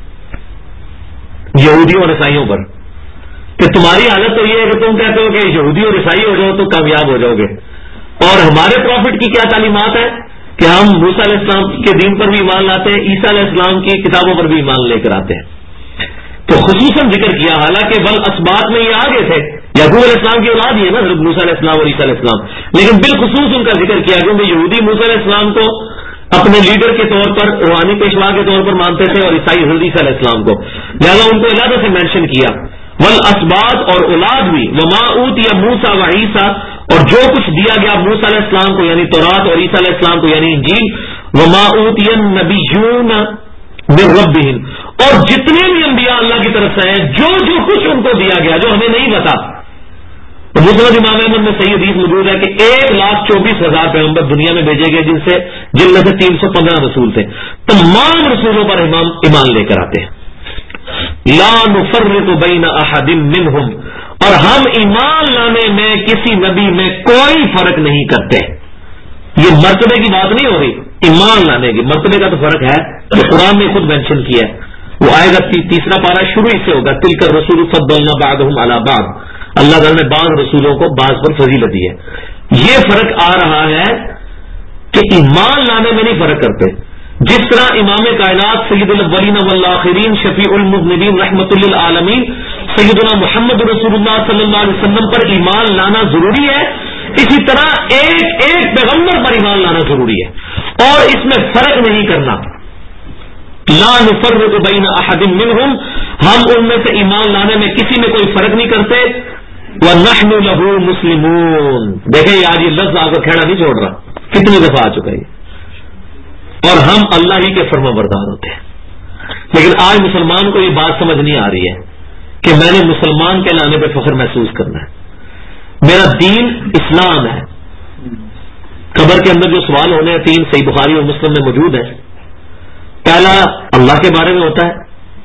یہودیوں اور عیسائیوں پر, کہ تمہاری حالت تو یہ ہے کہ تم کہتے ہو کہ یہودی اور عیسائی ہو جاؤ تو کامیاب ہو جاؤ گے, اور ہمارے پروفٹ کی کیا تعلیمات ہے کہ ہم موسیٰ علیہ السلام کے دین پر بھی ایمان لاتے ہیں, عیسیٰ علیہ السلام کی کتابوں پر بھی ایمان لے کر آتے ہیں. تو خصوصاً ذکر کیا, حالانکہ والاسباط میں یہ آگے تھے, یعقوب علیہ السلام کی اولاد ہی ہے نا حضرت موسیٰ علیہ السلام اور عیسیٰ علیہ السلام, لیکن بالخصوص ان کا ذکر کیا کیونکہ یہودی موسیٰ علیہ السلام کو اپنے لیڈر کے طور پر, روحانی پیشوا کے طور پر مانتے تھے, اور عیسائی حضرت عیسیٰ علیہ السلام کو, لہذا ان کو علیحدہ سے مینشن کیا. والاسباط, اور اولاد بھی. وما اوتی موسیٰ و عیسیٰ, اور جو کچھ دیا گیا موسیٰ علیہ السلام کو یعنی تورات, اور عیسیٰ علیہ السلام کو یعنی انجیل. وما اوتی النبیون من ربہم, اور جتنے بھی انبیاء اللہ کی طرف سے ہیں جو جو کچھ ان کو دیا گیا جو ہمیں نہیں پتا. مسند امام احمد میں صحیح حدیث موجود ہے کہ 1,24,000 پیغمبر دنیا میں بھیجے گئے, جن میں سے 315 رسول تھے. تمام رسولوں پر ایمان لے کر آتے ہیں. لا نفرق بین احد منہم, اور ہم ایمان لانے میں کسی نبی میں کوئی فرق نہیں کرتے. یہ مرتبے کی بات نہیں ہو رہی, ایمان لانے کی. مرتبے کا تو فرق ہے جو قرآن نے خود مینشن کیا ہے, وہ آئے گا 3 پارہ شروع ہی سے ہوگا. تلک الرسول فضلنا بعضهم علی بعض, اللہ تعالیٰ نے بعض رسولوں کو بعض پر فضیلت دی ہے. یہ فرق آ رہا ہے کہ ایمان لانے میں نہیں فرق کرتے. جس طرح امام کائنات سید الاولین والآخرین شفیع المذنبین رحمت للعالمین سیدنا محمد رسول اللہ صلی اللہ علیہ وسلم پر ایمان لانا ضروری ہے, اسی طرح ایک ایک پیغمبر پر ایمان لانا ضروری ہے, اور اس میں فرق نہیں کرنا. لا نفرق بین احد منہم, ہم ان میں سے ایمان لانے میں کسی میں کوئی فرق نہیں کرتے. وَنَحْنُ لَهُ مُسْلِمُونَ, دیکھیں آج یہ لفظ آپ کو کھیڑا نہیں چھوڑ رہا, کتنی دفعہ آ چکا ہے, اور ہم اللہ ہی کے فرما بردار ہوتے ہیں. لیکن آج مسلمان کو یہ بات سمجھ نہیں آ رہی ہے کہ میں نے مسلمان کہلانے پہ فخر محسوس کرنا ہے, میرا دین اسلام ہے. قبر کے اندر جو سوال ہونے ہیں 3 صحیح بخاری اور مسلم میں موجود ہیں. پہلا اللہ کے بارے میں ہوتا ہے,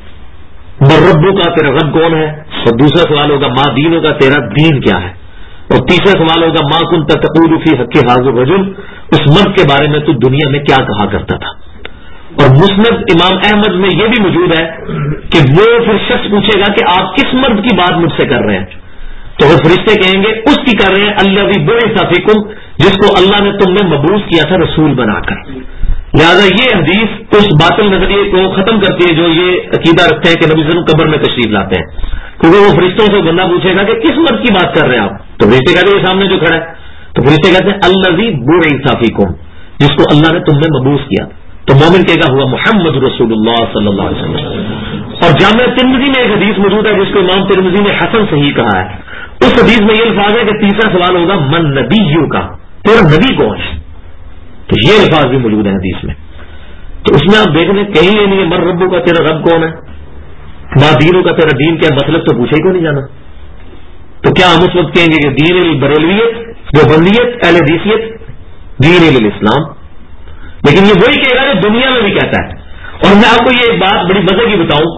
مربو کا تیرا رب کون ہے, اور دوسرا سوال ہوگا ماں دینوں کا تیرا دین کیا ہے, اور تیسرا سوال ہوگا ماں کنت تقول فی حق حاضر رجل, اس مرد کے بارے میں تو دنیا میں کیا کہا کرتا تھا. اور مسند امام احمد میں یہ بھی موجود ہے کہ وہ پھر شخص پوچھے گا کہ آپ کس مرد کی بات مجھ سے کر رہے ہیں، تو وہ فرشتے کہیں گے اس کی کر رہے ہیں الذی بعث فیکم، جس کو اللہ نے تم میں مبعوث کیا تھا رسول بنا کر۔ لہذا یہ حدیث اس باطل نظریے کو ختم کرتی ہے جو یہ عقیدہ رکھتے ہیں کہ نبی صلی اللہ علیہ وسلم قبر میں تشریف لاتے ہیں، کیونکہ وہ فرشتوں سے بندہ پوچھے گا کہ کس مرد کی بات کر رہے ہیں آپ، تو فرشتے کہتے ہیں یہ سامنے جو کھڑا ہے، تو فرشتے کہتے ہیں الذی بعث فیکم، جس کو اللہ نے تم میں مبعوث کیا، تو مومن کہے گا ہوا محمد رسول اللہ صلی اللہ علیہ وسلم۔ اور جامع ترمذی میں ایک حدیث موجود ہے جس کو امام ترمذی نے حسن صحیح کہا ہے، اس حدیث میں یہ الفاظ ہے کہ تیسرا سوال ہوگا من نبیوں کا، تیرا نبی کون ہے، تو یہ الفاظ بھی موجود ہیں حدیث میں۔ تو اس میں آپ دیکھ لیں کہیں یہ نہیں ہے من ربو کا، تیرا رب کون ہے، ما دینوں کا، تیرا دین کیا، مطلب تو پوچھے ہی کو نہیں جانا، تو کیا ہم اس وقت کہیں گے کہ دین البریلویت، جو بندیت، اہل حدیثیت، دین الاسلام، لیکن یہ وہی کہے گا جو دنیا میں بھی کہتا ہے۔ اور میں آپ کو یہ ایک بات بڑی مزے کی بتاؤں،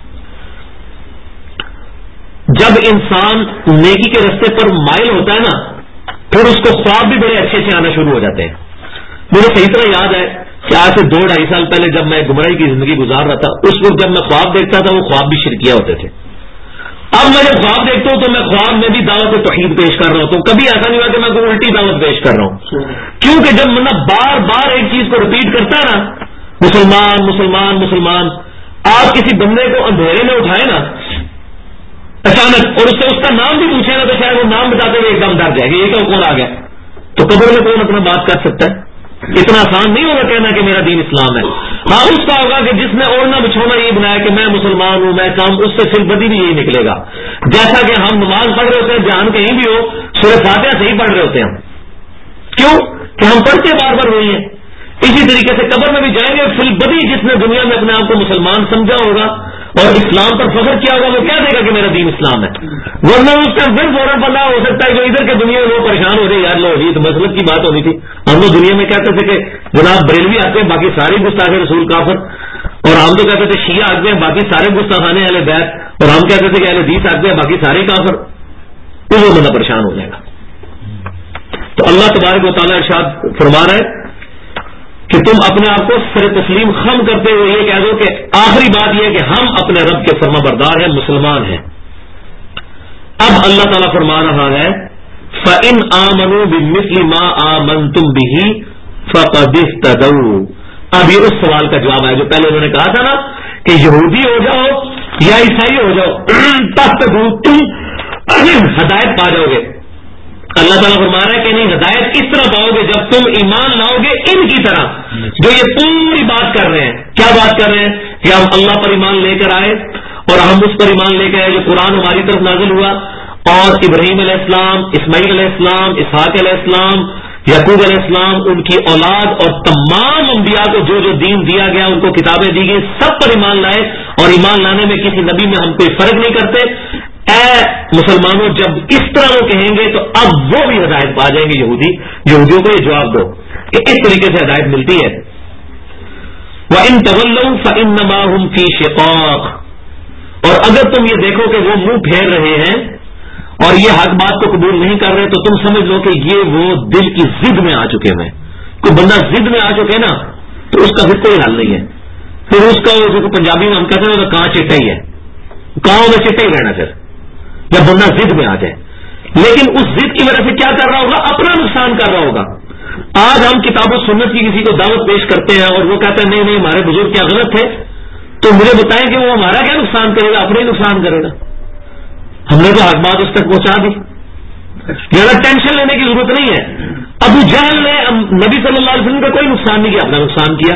جب انسان نیکی کے راستے پر مائل ہوتا ہے نا، پھر اس کو خواب بھی بڑے اچھے سے آنا شروع ہو جاتے ہیں۔ مجھے صحیح طرح یاد ہے کہ آج سے 2-2.5 سال پہلے جب میں گمراہی کی زندگی گزار رہا تھا، اس وقت جب میں خواب دیکھتا تھا وہ خواب بھی شرکیہ ہوتے تھے۔ اب میں جب خواب دیکھتا ہوں تو میں خواب میں بھی دعوت توحید پیش کر رہا ہوں، کبھی ایسا نہیں ہوا کہ میں کوئی الٹی دعوت پیش کر رہا ہوں، کیونکہ جب بندہ بار بار ایک چیز کو ریپیٹ کرتا ہے نا، مسلمان مسلمان مسلمان، آپ کسی بندے کو اندھیرے میں اٹھائے نا اچانک اور اس سے اس کا نام بھی پوچھے گا تو شاید وہ نام بتاتے ہوئے ایک دم ڈر جائے گا یہ کیوں کون آ گیا، تو قبر میں کون اپنا بات کر سکتا ہے؟ اتنا آسان نہیں ہوگا کہنا کہ میرا دین اسلام ہے۔ ہاں اس کا ہوگا کہ جس نے اوڑھنا بچھونا یہ بنایا کہ میں مسلمان ہوں، میں کام، اس سے پھر بدی بھی یہی نکلے گا۔ جیسا کہ ہم نماز پڑھ رہے ہوتے ہیں، جہاں کہیں بھی ہو سورہ فاتحہ سے ہی پڑھ رہے ہوتے ہیں، کیوں کہ ہم پڑھتے بار بار وہی ہیں۔ اسی طریقے سے قبر میں بھی جائیں گے، پھر بدی جس نے دنیا میں اپنے آپ کو مسلمان سمجھا ہوگا اور اسلام پر فخر کیا ہوگا، وہ کیا دے گا کہ میرا دین اسلام ہے، ورنہ اس کا پھر فوراً پتا ہو سکتا ہے کہ ادھر کے دنیا میں وہ پریشان ہو رہے یار لو یہ تو مسلک کی بات ہونی تھی۔ ہم تو دنیا میں کہتے تھے کہ جناب بریلوی آتے ہیں باقی سارے گستاخ رسول کافر، اور ہم تو کہتے تھے شیعہ آتے ہیں باقی سارے گستاخانے اہل بیت، اور ہم کہتے تھے کہ اہل حدیث آتے ہیں باقی سارے کافر، تو وہ بندہ پریشان ہو جائے گا۔ تو اللہ تبارک و تعالیٰ ارشاد فرما رہا ہے کہ تم اپنے آپ کو سر تسلیم خم کرتے ہوئے یہ کہہ دو کہ آخری بات یہ ہے کہ ہم اپنے رب کے فرما بردار ہیں، مسلمان ہیں۔ اب اللہ تعالیٰ فرما رہا ہے فَإِنْ آمَنُوا بِمِثْلِ مَا آمَنْتُمْ بِهِ فَقَدِ اهْتَدَوْا۔ اب یہ اس سوال کا جواب ہے جو پہلے انہوں نے کہا تھا نا کہ یہودی ہو جاؤ یا عیسائی ہو جاؤ تَہْتَدُوا، تم ہدایت پا جاؤ گے۔ اللہ تعالیٰ فرما رہا ہے کہ نہیں، ہدایت اس طرح پاؤ گے جب تم ایمان لاؤ گے ان کی طرح جو یہ پوری بات کر رہے ہیں۔ کیا بات کر رہے ہیں کہ ہم اللہ پر ایمان لے کر آئے اور ہم اس پر ایمان لے کر آئے جو قرآن ہماری طرف نازل ہوا، اور ابراہیم علیہ السلام، اسماعیل علیہ السلام، اسحاق علیہ السلام، یعقوب علیہ السلام، ان کی اولاد اور تمام انبیاء کو جو جو دین دیا گیا، ان کو کتابیں دی گئی، سب پر ایمان لائے، اور ایمان لانے میں کسی نبی میں ہم کوئی فرق نہیں کرتے۔ اے مسلمانوں جب اس طرح وہ کہیں گے تو اب وہ بھی ہدایت پا جائیں گے۔ یہودیوں کو یہ جواب دو کہ اس طریقے سے ہدایت ملتی ہے۔ وَإِن تَوَلَّوْا فَإِنَّمَا هُمْ فِي شِقَاقٍ، اور اگر تم یہ دیکھو کہ وہ منہ پھیر رہے ہیں اور یہ حق بات کو قبول نہیں کر رہے تو تم سمجھ لو کہ یہ وہ دل کی ضد میں آ چکے ہیں۔ کوئی بندہ ضد میں آ چکے نا تو اس کا پھر کوئی حل نہیں ہے، پھر اس کا پنجابی میں ہم کہتے ہیں کہاں چٹا ہی ہے، کہاں میں چٹا ہی رہنا پھر جب بندہ ضد میں آ جائے۔ لیکن اس ضد کی وجہ سے کیا کر رہا ہوگا، اپنا نقصان کر رہا ہوگا۔ آج ہم کتاب و سنت کی کسی کو دعوت پیش کرتے ہیں اور وہ کہتا ہے نہیں نہیں ہمارے بزرگ کیا غلط تھے، تو مجھے بتائیں کہ وہ ہمارا کیا نقصان کرے گا، اپنا ہی نقصان کرے گا۔ ہم نے تو حق بات اس تک پہنچا دی، زیادہ ٹینشن لینے کی ضرورت نہیں ہے۔ ابو جہل نے نبی صلی اللہ علیہ وسلم کا کوئی نقصان نہیں کیا، اپنا نقصان کیا۔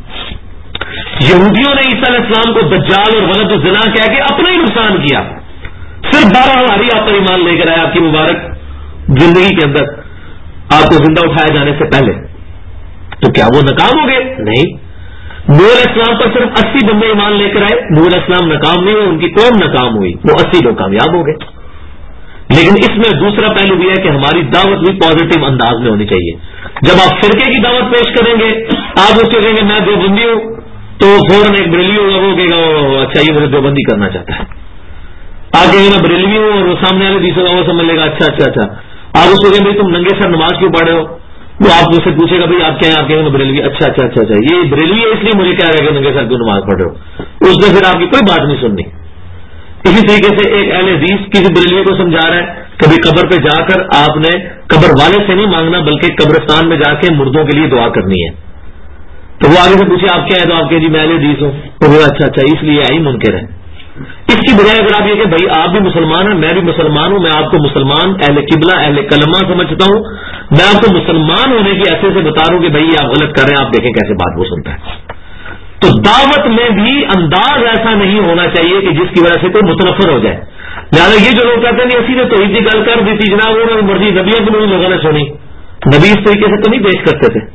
یہودیوں نے عیسیٰ علیہ السلام کو دجال اور ولد الزنا کہہ کے اپنا ہی نقصان کیا، صرف 12 ہماری آپ پر ایمان لے کر آئے آپ کی مبارک زندگی کے اندر، آپ کو زندہ اٹھائے جانے سے پہلے، تو کیا وہ ناکام ہو گئے؟ نہیں۔ نوح علیہ السلام پر صرف 80 بندے ایمان لے کر آئے، نوح علیہ السلام ناکام نہیں ہوئے، ان کی قوم ناکام ہوئی، وہ 80 لوگ کامیاب ہو گئے۔ لیکن اس میں دوسرا پہلو بھی ہے کہ ہماری دعوت بھی پازیٹو انداز میں ہونی چاہیے۔ جب آپ فرقے کی دعوت پیش کریں گے، آپ اس سے کہیں گے میں دیوبندی ہوں، تو فوراً ایک بریلوی ہوگا وہ کہے گا اچھا یہ مجھے دیوبندی کرنا چاہتا ہے، آگے میں بریلوی ہوں اور وہ سامنے والے دوسرا وہ سمجھ لے گا اچھا اچھا اچھا۔ آپ اس کو کہیں بھائی تم ننگے سر نماز کیوں پڑھ رہے ہو، وہ آپ مجھ سے پوچھے گا بھائی آپ کیا ہیں، آپ کہیں گے بریلوی، اچھا اچھا اچھا اچھا یہ بریلوی ہے اس لیے مجھے کہہ رہا ہے کہ ننگے سر کیوں نماز پڑھ رہے ہو، اس نے پھر آپ کی کوئی بات نہیں سننی. اسی طریقے سے ایک اہل حدیث کسی بریلوی کو سمجھا رہا ہے کبھی قبر پہ جا کر آپ نے قبر والے سے نہیں مانگنا بلکہ قبرستان میں جا کے مردوں کے لیے دعا کرنی ہے. تو وہ آگے سے پوچھے آپ کیا ہے تو آپ کہ جی میں اہل حدیث ہوں، تو وہ اچھا اچھا اس لیے آئی منکر ہے. اس کی بجائے اگر آپ یہ کہ بھائی آپ بھی مسلمان ہیں میں بھی مسلمان ہوں، میں آپ کو مسلمان اہل قبلہ اہل کلمہ سمجھتا ہوں، میں آپ کو مسلمان ہونے کی ایسے سے بتا رہا ہوں کہ بھائی آپ غلط کر رہے ہیں، آپ دیکھیں کیسے بات وہ سنتا ہے. تو دعوت میں بھی انداز ایسا نہیں ہونا چاہیے کہ جس کی وجہ سے کوئی متنفر ہو جائے. لہٰذا یہ جو لوگ کہتے ہیں اسی نے توحید کی گل کر دی تھی جناب وہ مرضی نبیوں کو لوگوں نے سنی، نبی اس طریقے سے تو نہیں پیش کرتے تھے.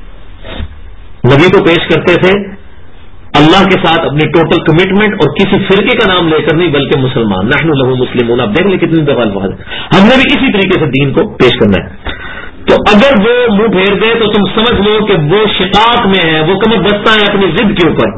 نبی کو پیش کرتے تھے اللہ کے ساتھ اپنی ٹوٹل کمٹمنٹ اور کسی فرقے کا نام لے کر نہیں بلکہ مسلمان نحن لہو مسلمون. آپ دیکھ لیں کتنی دفعہ الفاظ ہم نے بھی اسی طریقے سے دین کو پیش کرنا ہے. تو اگر وہ منہ پھیر دے تو تم سمجھ لو کہ وہ شقاق میں ہے، وہ کمر بستہ ہے اپنی ضد کے اوپر.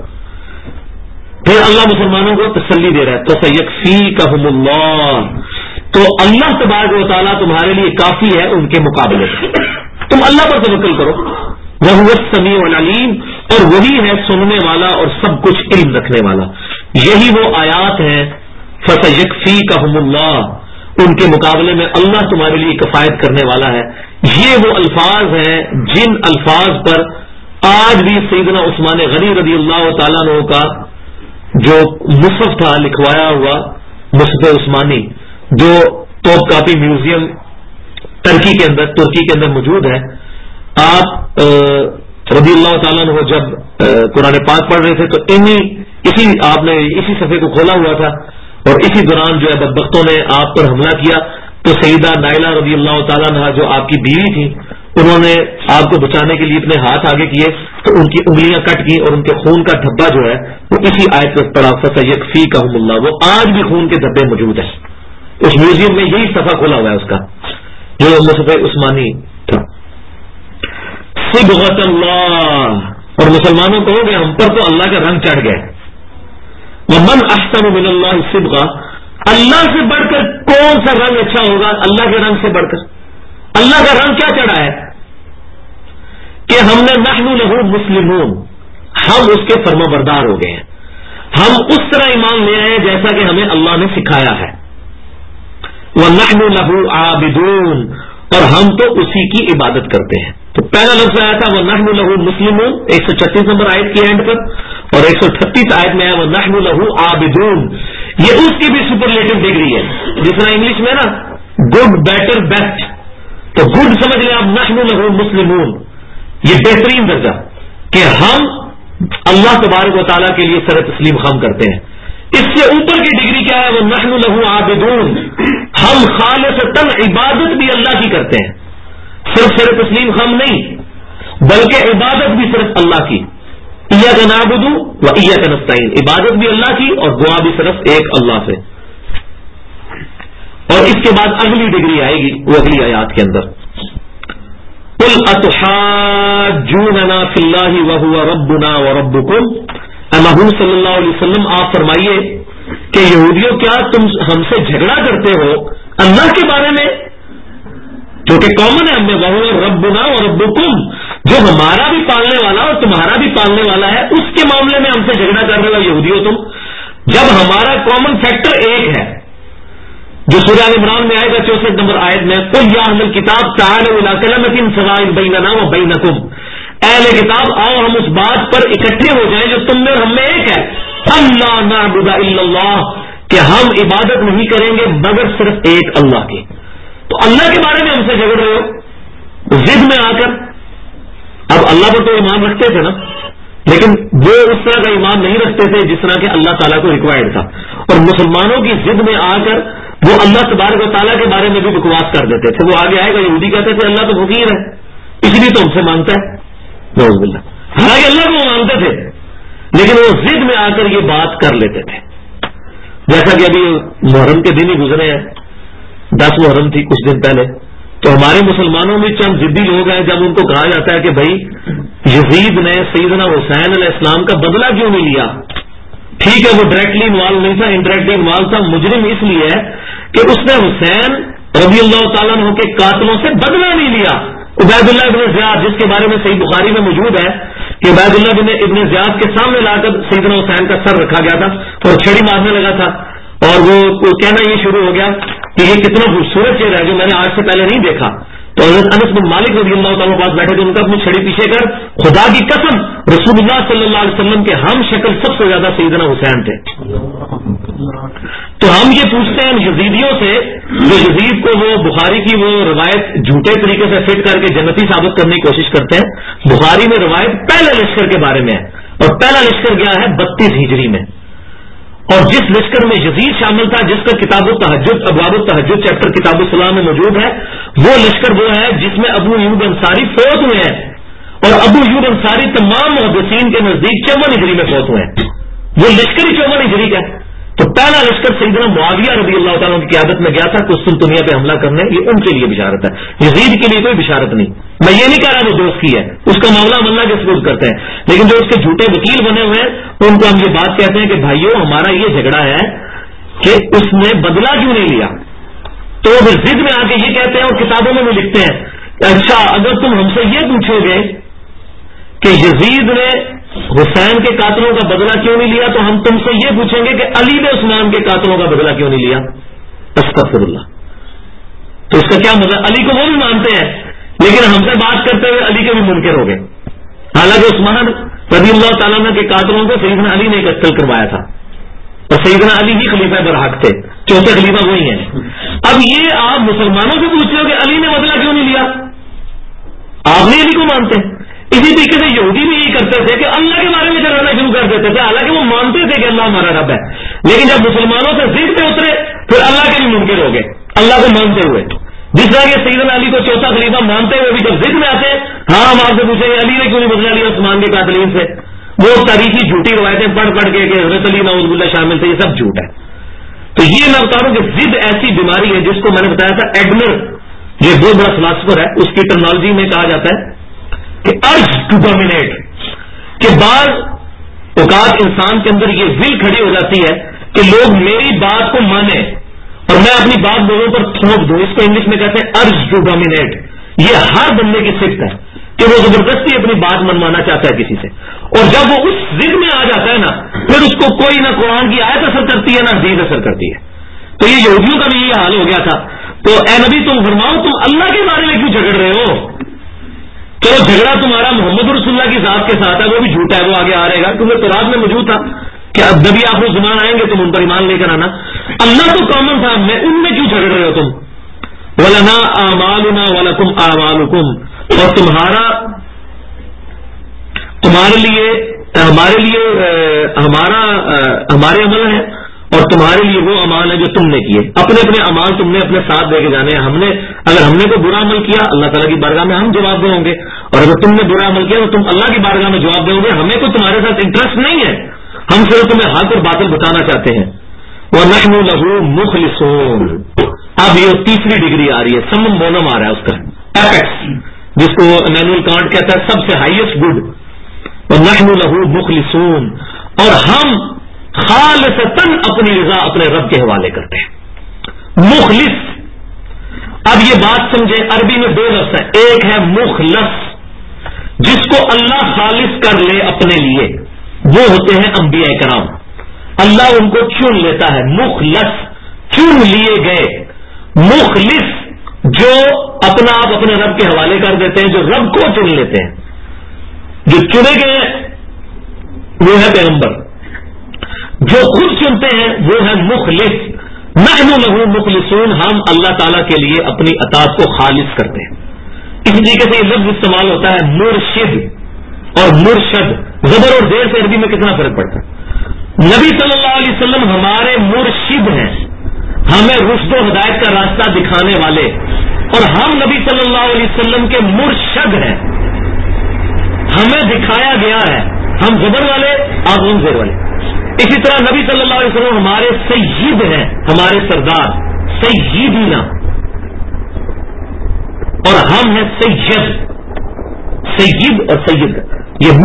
پھر اللہ مسلمانوں کو تسلی دے رہا ہے تو سیکفیکہم اللہ، تو اللہ تبارک و تعالیٰ تمہارے لیے کافی ہے ان کے مقابلے میں. تم اللہ پر توکل کرو، وہ السمیع العلیم، اور وہی ہے سننے والا اور سب کچھ علم رکھنے والا. یہی وہ آیات ہیں فسیکفیکہم اللہ، ان کے مقابلے میں اللہ تمہارے لیے کفایت کرنے والا ہے. یہ وہ الفاظ ہیں جن الفاظ پر آج بھی سیدنا عثمان غنی رضی اللہ تعالیٰ عنہ کا جو مصحف تھا لکھوایا ہوا مصحف عثمانی جو توپ کاپی میوزیم ترکی کے اندر موجود ہے. آپ رضی اللہ تعالیٰ عنہ جب قرآن پاک پڑھ رہے تھے تو آپ نے اسی صفحے کو کھولا ہوا تھا اور اسی دوران جو ہے بدبختوں نے آپ پر حملہ کیا تو سیدہ نائلہ رضی اللہ تعالیٰ عنہ جو آپ کی بیوی تھی انہوں نے آپ کو بچانے کے لیے اپنے ہاتھ آگے کیے تو ان کی انگلیاں کٹ کی اور ان کے خون کا دھبا جو ہے وہ اسی آیت پر پڑا فسیکفیکہم اللہ. وہ آج بھی خون کے دھبے موجود ہیں اس میوزیم میں، یہی صفحہ کھولا ہوا ہے اس کا جو مصحف عثمانی تھا. صبغۃ اللہ، اور مسلمانوں کہو گے ہم پر تو اللہ کا رنگ چڑھ گئے. ومن احسن من اللہ صبغہ، اللہ سے بڑھ کر کون سا رنگ اچھا ہوگا اللہ کے رنگ سے بڑھ کر؟ اللہ کا رنگ کیا چڑھا ہے کہ ہم نے نحن لہو مسلمون، ہم اس کے فرما بردار ہو گئے ہیں، ہم اس طرح ایمان لے آئے جیسا کہ ہمیں اللہ نے سکھایا ہے. وَنَحْنُ لَهُ عَابِدُونَ، اور ہم تو اسی کی عبادت کرتے ہیں. تو پہلا لفظ آیا تھا وَنَحْنُ لَهُ مُسْلِمُونَ 136 نمبر آیت کی اینڈ پر، اور 138 آیت میں ہے وَنَحْنُ لَهُ عَابِدُونَ. یہ اس کی بھی سپرلیٹو ڈگری ہے، جس طرح انگلش میں نا گڈ بیٹر بیسٹ، تو گڈ سمجھ لیں آپ نَحْنُ لَهُ مُسْلِمُونَ، یہ بہترین درجہ کہ ہم اللہ تبارک و تعالیٰ کے لیے سر تسلیم خم کرتے ہیں. اس سے اوپر کی ڈگری کیا ہے وَنَحْنُ لَهُ عَابِدُونَ، ہم خالصتاً عبادت بھی اللہ کی کرتے ہیں، صرف سر تسلیم خم نہیں بلکہ عبادت بھی صرف اللہ کی. ایاک نعبد و ایاک نستعین، عبادت بھی اللہ کی اور دعا بھی صرف ایک اللہ سے. اور اس کے بعد اگلی ڈگری آئے گی وہ اگلی آیات کے اندر قل اتحاجوننا فی اللہ وہو ربنا وربکم. اے محبوب صلی اللہ علیہ وسلم آپ فرمائیے کہ یہودیوں کیا تم ہم سے جھگڑا کرتے ہو اللہ کے بارے میں جو کہ کامن ہے ہم میں، وہو ربنا وربکم، جو ہمارا بھی پالنے والا اور تمہارا بھی پالنے والا ہے، اس کے معاملے میں ہم سے جھگڑا کر رہے ہو یہودیوں تم، جب ہمارا کامن فیکٹر ایک ہے جو سورہ آل عمران میں آئے گا 64 نمبر آیت میں قل یا اہل الکتاب تعالوا الی کلمۃ سواء بیننا وبینکم. اہل کتاب آؤ ہم اس بات پر اکٹھے ہو جائیں جو تم میں اور ہم میں ایک ہے، اللہ نعبد الا اللہ، کہ ہم عبادت نہیں کریں گے مگر صرف ایک اللہ کی. تو اللہ کے بارے میں ہم سے جھگڑ رہے ہو ضد میں آ کر. اب اللہ پر تو ایمان رکھتے تھے نا، لیکن وہ اس طرح کا ایمان نہیں رکھتے تھے جس طرح کہ اللہ تعالیٰ کو ریکوائرڈ تھا، اور مسلمانوں کی ضد میں آ کر وہ اللہ تبارک و تعالیٰ کے بارے میں بھی بکواس کر دیتے تھے. وہ آگے آئے گا یہودی کہتے تھے اللہ تو فقیر ہے اس لیے تو ہم سے مانگتا ہے، نعوذ باللہ. حالانکہ اللہ کو مانتے تھے لیکن وہ ضد میں آ کر یہ بات کر لیتے تھے. جیسا کہ ابھی محرم کے دن ہی گزرے ہیں، 10 محرم تھی کچھ دن پہلے، تو ہمارے مسلمانوں میں چند ضدی لوگ ہیں جب ان کو کہا جاتا ہے کہ بھائی یزید نے سیدنا حسین علیہ السلام کا بدلہ کیوں نہیں لیا؟ ٹھیک ہے وہ ڈائریکٹلی انوالو نہیں تھا، انڈائریکٹلی انوالو تھا. مجرم اس لیے ہے کہ اس نے حسین رضی اللہ تعالیٰ عنہ کے قاتلوں سے بدلہ نہیں لیا، عبید اللہ ابن زیاد، جس کے بارے میں صحیح بخاری میں موجود ہے کہ عبید اللہ ابن زیاد کے سامنے لا کر سیدنا حسین کا سر رکھا گیا تھا اور چھڑی مارنے لگا تھا، اور وہ کہنا یہ شروع ہو گیا کہ یہ کتنا خوبصورت چہرہ ہے جو میں نے آج سے پہلے نہیں دیکھا. تو حضرت انس بن مالک رضی اللہ تعالیٰ پاس بیٹھے تھے، ان کا اپنی چھڑی پیچھے کر خدا کی قسم رسول اللہ صلی اللہ علیہ وسلم کے ہم شکل سب سے زیادہ سیدنا حسین تھے. تو ہم یہ پوچھتے ہیں یزیدیوں سے، جو یزید کو وہ بخاری کی وہ روایت جھوٹے طریقے سے فٹ کر کے جنتی ثابت کرنے کی کوشش کرتے ہیں. بخاری میں روایت پہلے لشکر کے بارے میں ہے، اور پہلا لشکر گیا ہے 32 ہجری میں، اور جس لشکر میں یزید شامل تھا، جس کا کتاب التہجد ابواب التہجد چیپٹر کتاب الصلاح میں موجود ہے، وہ لشکر وہ ہے جس میں ابو ایوب انصاری فوت ہوئے ہیں، اور ابو ایوب انصاری تمام محدثین کے نزدیک 54 ہجری میں فوت ہوئے ہیں. وہ لشکر ہی 54 ہجری کا ہے. تو پہلا لشکر سیدنا معاویہ رضی اللہ تعالیٰ کی قیادت میں گیا تھا قسطنطنیہ پہ حملہ کرنے. یہ ان کے لیے بشارت ہے، یزید کے لیے کوئی بشارت نہیں. میں یہ نہیں کہہ رہا وہ دوست کی ہے، اس کا معاملہ ملنا کے سپورٹ کرتے ہیں، لیکن جو اس کے جھوٹے وکیل بنے ہوئے ہیں ان کو ہم یہ بات کہتے ہیں کہ بھائیو ہمارا یہ جھگڑا ہے کہ اس نے بدلہ کیوں نہیں لیا. تو وہ پھر ضد میں آ کے یہ کہتے ہیں اور کتابوں میں بھی لکھتے ہیں اچھا اگر تم ہم سے یہ پوچھو گے کہ یزید نے حسین کے قاتلوں کا بدلہ کیوں نہیں لیا، تو ہم تم سے یہ پوچھیں گے کہ علی نے عثمان کے قاتلوں کا بدلہ کیوں نہیں لیا. استغفر اللہ. تو اس کا کیا مطلب؟ علی کو وہ بھی مانتے ہیں لیکن ہم سے بات کرتے ہوئے علی کے بھی منکر ہو گئے، حالانکہ عثمان رضی اللہ تعالیٰ عنہ کے قاتلوں کو سیدنا علی نے قتل کروایا تھا، اور سیدنا علی ہی خلیفہ برحق تھے، چوتھے خلیفہ وہی ہیں. اب یہ آپ مسلمانوں سے پوچھ رہے ہو کہ علی نے بدلہ کیوں نہیں لیا، آپ نہیں علی کو مانتے. اسی طریقے سے یہودی بھی یہی کرتے تھے کہ اللہ کے بارے میں چلانا شروع کر دیتے تھے، حالانکہ وہ مانتے تھے کہ اللہ ہمارا رب ہے، لیکن جب مسلمانوں سے ضد پہ اترے پھر اللہ کے بھی منکر ہو گئے اللہ کو مانتے ہوئے. جس طرح کہ سیدنا علی کو چوتھا خلیفہ مانتے ہوئے بھی جب ضد میں آتے ہاں ہم آپ سے پوچھیں گے علی نے کیوں نہیں بدلا لیا عثمان کے قاتلین سے. وہ تاریخی جھوٹی روایتیں پڑھ پڑھ کے کہ حضرت علی نعوذ باللہ شامل تھے، یہ سب جھوٹ ہے. تو یہ میں بتا رہا ہوں کہ ضد ایسی بیماری ہے جس کو میں نے بتایا تھا ایڈمر، یہ بہت بڑا فلاسفر ہے، اس کی ٹرمنالوجی میں کہا جاتا ہے کہ ارج ٹو ڈومینیٹ، کہ بعض اوقات انسان کے اندر یہ ول کھڑی ہو جاتی ہے کہ لوگ میری بات کو مانیں اور میں اپنی بات لوگوں پر تھوپ دوں. اس کو انگلش میں کہتے ہیں ارج ٹو ڈومینیٹ. یہ ہر بندے کی صفت ہے کہ وہ زبردستی اپنی بات منوانا چاہتا ہے کسی سے، اور جب وہ اس ضد میں آ جاتا ہے نا پھر اس کو کوئی نہ قرآن کی آیت اثر کرتی ہے نہ حدیث اثر کرتی ہے. تو یہ یہودیوں کا بھی یہ حال ہو گیا تھا. تو اے نبی تم فرماؤ تم اللہ کے بارے میں کیوں جھگڑ رہے ہو؟ چلو جھگڑا تمہارا محمد رسول اللہ کی ذات کے ساتھ ہے، وہ بھی جھوٹا ہے، وہ آگے آ رہے گا کیونکہ تورات میں موجود تھا کہ اب نبی آخر زمان آئیں گے تم ان پر ایمان لے کر آنا. اللہ تو کامن تھا، میں ان میں کیوں جھگڑ رہے ہو تم؟ وَلَنَا أَعْمَالُنَا وَلَكُمْ أَعْمَالُكُمْ، اور تمہارے لیے ہمارے عمل ہیں اور تمہارے لیے وہ اعمال ہیں جو تم نے کیے. اپنے اپنے اعمال تم نے اپنے ساتھ لے کے جانے ہیں. اگر ہم نے کوئی برا عمل کیا اللہ تعالیٰ کی بارگاہ میں ہم جواب دیں گے، اور اگر تم نے برا عمل کیا تو تم اللہ کی بارگاہ میں جواب دیں گے. ہمیں کوئی تمہارے ساتھ انٹرسٹ نہیں ہے، ہم صرف تمہیں حق اور باطل بتانا چاہتے ہیں. وَنَحْنُ لَهُ مُخْلِصُونَ. اب یہ تیسری ڈگری آ رہی ہے، سمم بونم آ رہا ہے اس کا ایپیکس، جس کو امینوئل کانٹ کہتا ہے سب سے ہائیسٹ گڈ. وَنَحْنُ لَهُ مُخْلِصُونَ، اور ہم خالصتاً اپنی رضا اپنے رب کے حوالے کرتے ہیں. مخلص، اب یہ بات سمجھے عربی میں دو لفظ ہیں، ایک ہے مخلص جس کو اللہ خالص کر لے اپنے لیے، وہ ہوتے ہیں انبیاء کرام، اللہ ان کو چن لیتا ہے. مخلص چن لیے گئے. مخلص جو اپنا آپ اپنے رب کے حوالے کر دیتے ہیں، جو رب کو چن لیتے ہیں، جو چنے گئے وہ ہے پیغمبر، جو خود چنتے ہیں وہ ہے مخلص. نحن له مخلصون، ہم اللہ تعالیٰ کے لیے اپنی اطاعت کو خالص کرتے ہیں. اسی طریقے سے یہ لفظ استعمال ہوتا ہے مرشد اور مرشد. زبر اور زیر سے عربی میں کتنا فرق پڑتا ہے. نبی صلی اللہ علیہ وسلم ہمارے مرشد ہیں، ہمیں رشد و ہدایت کا راستہ دکھانے والے، اور ہم نبی صلی اللہ علیہ وسلم کے مرشد ہیں، ہمیں دکھایا گیا ہے. ہم زبر والے آپ ہم زیر والے. اسی طرح نبی صلی اللہ علیہ وسلم ہمارے سید ہیں، ہمارے سردار سیدنا، اور ہم ہیں سید اور سید. یہ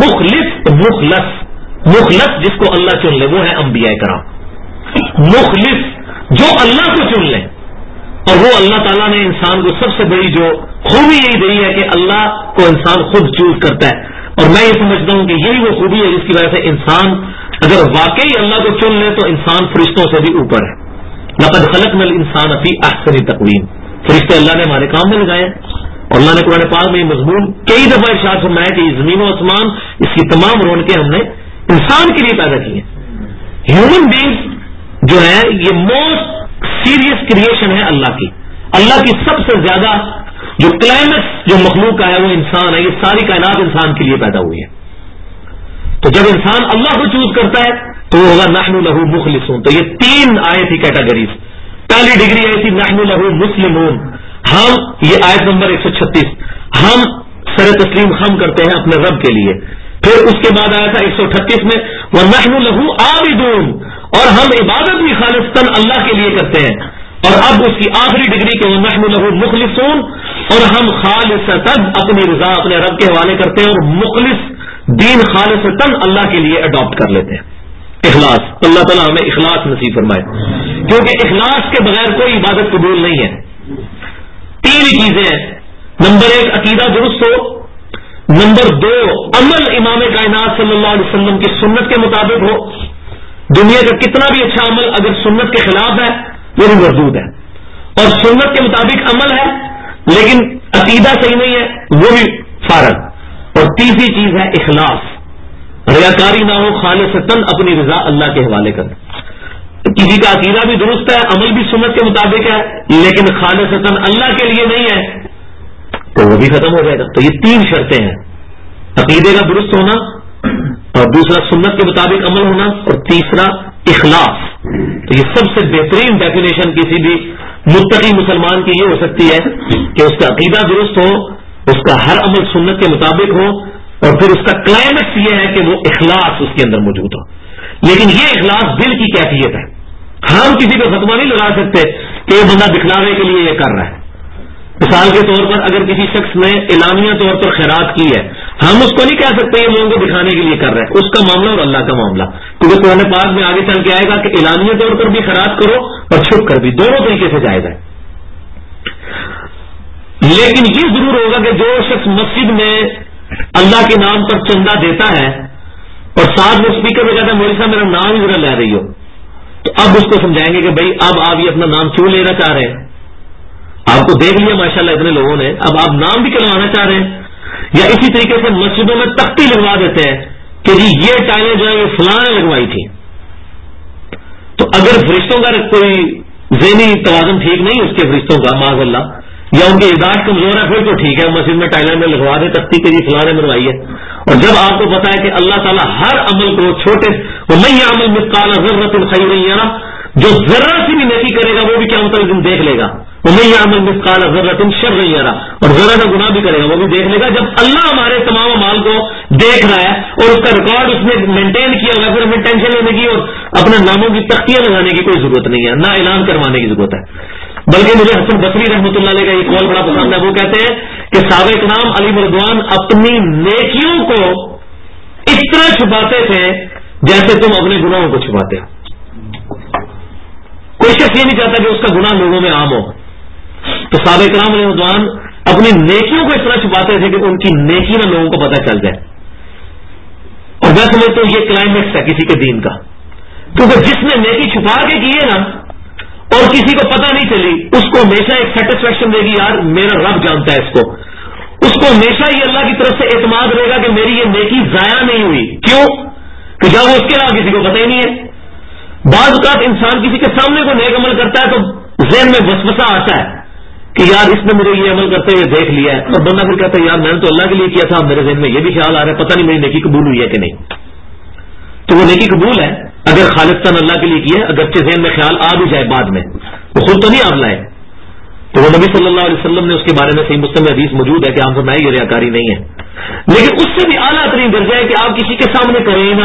مخلص جس کو اللہ چن لے وہ ہے انبیاء کرام. مخلص جو اللہ کو چن لے اور وہ اللہ تعالیٰ نے انسان کو سب سے بڑی جو خوبی یہی دی ہے کہ اللہ کو انسان خود چوز کرتا ہے، اور میں یہ سمجھتا ہوں کہ یہی وہ خوبی ہے جس کی وجہ سے انسان اگر واقعی اللہ کو چن لے تو انسان فرشتوں سے بھی اوپر ہے. لقد خلقنا الانسان فی احسن تقویم، فرشتے اللہ نے ہمارے کام میں لگائے، اور اللہ نے قرآن پاک میں یہ مضمون کئی دفعہ ارشاد فرمایا کہ یہ زمین و آسمان اس کی تمام رونقیں ہم نے انسان کے لیے پیدا کی ہیں. ہیومن بینگز جو ہے یہ موسٹ سیریس کریشن ہے اللہ کی. اللہ کی سب سے زیادہ جو کلائمیکس جو مخلوق کا ہے وہ انسان ہے. یہ ساری کائنات انسان کے لیے پیدا ہوئی ہے. تو جب انسان اللہ کو چوز کرتا ہے تو وہ ہوگا نحن لہ مخلصون. تو یہ 3 آئے تھی کیٹیگریز. پہلی ڈگری آئی تھی نحن لہ مسلمون، ہم، یہ آیت نمبر 136، ہم سر تسلیم خم کرتے ہیں اپنے رب کے لیے. پھر اس کے بعد آیا تھا 138 میں وَنَحْنُ لَهُ عَابِدُونَ، اور ہم عبادت بھی خالصتاً اللہ کے لیے کرتے ہیں. اور اب اس کی آخری ڈگری کہ وَنَحْنُ لَهُ مُخْلِصُونَ، اور ہم خالصتاً اپنی رضا اپنے رب کے حوالے کرتے ہیں اور مخلص دین خالصتاً اللہ کے لیے اڈاپٹ کر لیتے ہیں. اخلاص، اللہ تعالیٰ ہمیں اخلاص نصیب فرمائے، کیونکہ اخلاص کے بغیر کوئی عبادت قبول نہیں ہے. 3 چیزیں ہیں. نمبر 1 عقیدہ درست ہو، نمبر 2 عمل امام کائنات صلی اللہ علیہ وسلم کی سنت کے مطابق ہو. دنیا کا کتنا بھی اچھا عمل اگر سنت کے خلاف ہے وہ بھی مردود ہے، اور سنت کے مطابق عمل ہے لیکن عقیدہ صحیح نہیں ہے وہ بھی فارغ. اور تیسری چیز ہے اخلاص، ریاکاری نہ ہو، خالصتاً اپنی رضا اللہ کے حوالے کرنا. کسی کا عقیدہ بھی درست ہے، عمل بھی سنت کے مطابق ہے لیکن خالصتاً اللہ کے لیے نہیں ہے تو وہ بھی ختم ہو جائے گا. تو یہ 3 شرطیں ہیں، عقیدے کا درست ہونا، اور دوسرا سنت کے مطابق عمل ہونا، اور تیسرا اخلاص. تو یہ سب سے بہترین ڈیفینیشن کسی بھی متقی مسلمان کی یہ ہو سکتی ہے کہ اس کا عقیدہ درست ہو، اس کا ہر عمل سنت کے مطابق ہو، اور پھر اس کا کلائمیکس یہ ہے کہ وہ اخلاص اس کے اندر موجود ہو. لیکن یہ اخلاص دل کی کیفیت ہے. ہم کسی کو فتویٰ نہیں لگا سکتے کہ یہ بندہ دکھلاوے کے لیے یہ کر رہا ہے. مثال کے طور پر اگر کسی شخص نے اعلانیہ طور پر خیرات کی ہے، ہم اس کو نہیں کہہ سکتے یہ لوگوں کو دکھانے کے لیے کر رہے ہیں. اس کا معاملہ اور اللہ کا معاملہ، کیونکہ قرآن پاک میں آگے چل کے آئے گا کہ اعلانیہ طور پر بھی خیرات کرو اور چھپ کر بھی، دونوں طریقے سے جائز ہے. لیکن یہ ضرور ہوگا کہ جو شخص مسجد میں اللہ کے نام پر چندہ دیتا ہے اور ساتھ میں اسپیکر میں کہتا ہے مولوی صاحب میرا نام ہی ذرا لے رہی ہو، تو اب اس کو سمجھائیں گے کہ بھائی اب آپ یہ اپنا نام کیوں لینا چاہ رہے ہیں؟ آپ کو دیکھ لیا ماشاءاللہ اتنے لوگوں نے، اب آپ نام بھی چلوانا چاہ رہے ہیں. یا اسی طریقے سے مسجدوں میں تختی لگوا دیتے ہیں کہ جی یہ ٹائلیں جو ہے یہ فلاں نے لگوائی تھی. تو اگر فرشتوں کا کوئی ذہنی توازن ٹھیک نہیں اس کے فرشتوں کا معاذ اللہ، یا ان کی اعداد کمزور ہے پھر تو ٹھیک ہے، مسجد میں ٹائلیں میں لگوا دے تختی کے جی فلاں نے بنوائی ہے. اور جب آپ کو پتا ہے کہ اللہ تعالیٰ ہر عمل کو چھوٹے وَمَن يَعْمَلْ مِثْقَالَ ذَرَّةٍ خَيْرًا يَرَهُ، جو ذرہ سی بھی نیکی کرے گا وہ بھی قیامت کے دن دیکھ لے گا. وَمَن يَعْمَلْ مِثْقَالَ ذَرَّةٍ شَرًّا يَرَهُ، اور ذرہ کا گناہ بھی کرے گا وہ بھی دیکھ لے گا. جب اللہ ہمارے تمام اعمال کو دیکھ رہا ہے اور اس کا ریکارڈ اس نے مینٹین کیا ہوا ہے، پھر ہمیں ٹینشن لینے کی اور اپنے ناموں کی تختیاں لگانے کی کوئی ضرورت نہیں ہے، نہ اعلان کروانے کی ضرورت ہے. بلکہ مجھے حسن بصری رحمۃ اللہ علیہ کا یہ قول بڑا پسند ہے. وہ کہتے ہیں کہ صحابہ کرام علی رضوان اپنی نیکیوں کو اس طرح چھپاتے تھے جیسے تم اپنے گناہوں کو چھپاتے ہو. کوئی شخص یہ نہیں چاہتا کہ اس کا گناہ لوگوں میں عام ہو. تو صحابہ کرام علیہ رضوان اپنی نیکیوں کو اس طرح چھپاتے تھے کہ ان کی نیکی نہ لوگوں کو پتہ چل جائے. اور میں سمجھتا ہوں یہ کلائمیکس ہے کسی کے دین کا، کیونکہ جس نے نیکی چھپا کے کیے نا اور کسی کو پتہ نہیں چلی، اس کو ہمیشہ ایک سیٹسفیکشن دے گی، یار میرا رب جانتا ہے اس کو ہمیشہ یہ اللہ کی طرف سے اعتماد رہے گا کہ میری یہ نیکی ضائع نہیں ہوئی. کیوں؟ کہ جب وہ اس کے علاوہ کسی کو پتہ ہی نہیں ہے. بعض اوقات انسان کسی کے سامنے کو نیک عمل کرتا ہے تو ذہن میں وسوسہ آتا ہے کہ یار اس نے مجھے یہ عمل کرتے ہوئے دیکھ لیا ہے، اور بندہ پھر کہتا ہے یار میں نے تو اللہ کے لیے کیا تھا، میرے ذہن میں یہ بھی خیال آ رہا ہے پتہ نہیں میری نیکی قبول ہوئی ہے کہ نہیں. تو وہ نیکی قبول ہے اگر خالصتاً اللہ کے لیے کی ہے، اگرچہ ذہن میں خیال آ بھی جائے بعد میں، وہ خود تو نہیں آپ لائے. تو وہ نبی صلی اللہ علیہ وسلم نے اس کے بارے میں صحیح مسلم میں حدیث موجود ہے کہ آپ فرمائے یہ ریاکاری نہیں ہے. لیکن اس سے بھی اعلیٰ ترین درجہ ہے کہ آپ کسی کے سامنے کریں نا،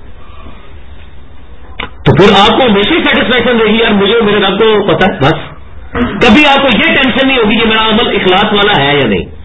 تو پھر آپ کو ہمیشہ سیٹسفیکشن رہے گی یار مجھے میرے رب کو پتا ہے. بس کبھی آپ کو یہ ٹینشن نہیں ہوگی کہ میرا عمل اخلاص والا ہے یا نہیں.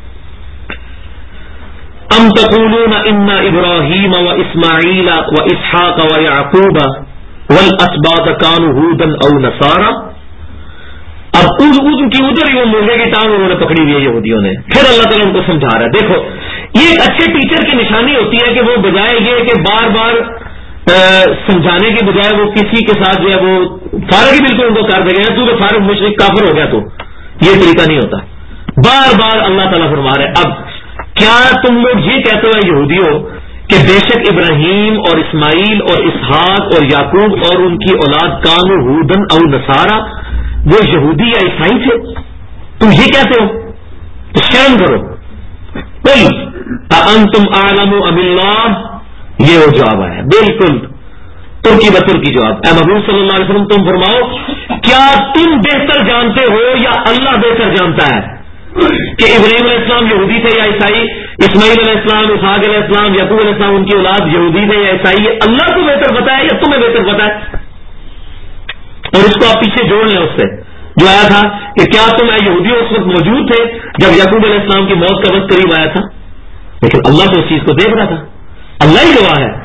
ام تقولون ان ابراہیم و اسماعیل و اسحاق و یعقوب والاسباط كانوا هودا او نصارا، اب ان کی ادھر ہی وہ مرغے کی ٹانگ انہوں نے پکڑی ہوئی ہے یہودیوں نے. پھر اللہ تعالیٰ ان کو سمجھا رہا ہے. دیکھو یہ ایک اچھے ٹیچر کی نشانی ہوتی ہے کہ وہ بجائے یہ کہ بار بار سمجھانے کی بجائے وہ کسی کے ساتھ جو ہے وہ فارغ ہی بالکل ان کو کر دے گا, تو فارغ مشرک کافر ہو گیا. تو یہ طریقہ نہیں ہوتا. بار بار اللہ تعالیٰ فرما رہے اب کیا تم لوگ یہ کہتے ہو یہودیوں کہ بے شک ابراہیم اور اسماعیل اور اسحاق اور یعقوب اور ان کی اولاد کانو ہودن او نصارا وہ یہودی یا عیسائی تھے؟ تم یہ کہتے ہو تو شرم کرو. قل انتم اعلم ام اللہ, یہ وہ جواب ہے بالکل ترکی بترکی جواب. اے محبوب صلی اللہ علیہ وسلم تم فرماؤ کیا تم بہتر جانتے ہو یا اللہ بہتر جانتا ہے کہ ابراہیم علیہ السلام یہودی تھے یا عیسائی, اسماعیل علیہ السلام, اسحاق علیہ السلام, یعقوب علیہ السلام ان کی اولاد یہودی تھے یا عیسائی؟ یہ اللہ کو بہتر پتا ہے یا تمہیں بہتر پتا ہے؟ اور اس کو آپ پیچھے جوڑ لیں اس سے جو آیا تھا کہ کیا تم یہودی اس وقت موجود تھے جب یعقوب علیہ السلام کی موت کا وقت قریب آیا تھا؟ لیکن اللہ تو اس چیز کو دیکھ رہا تھا, اللہ ہی گواہ ہے.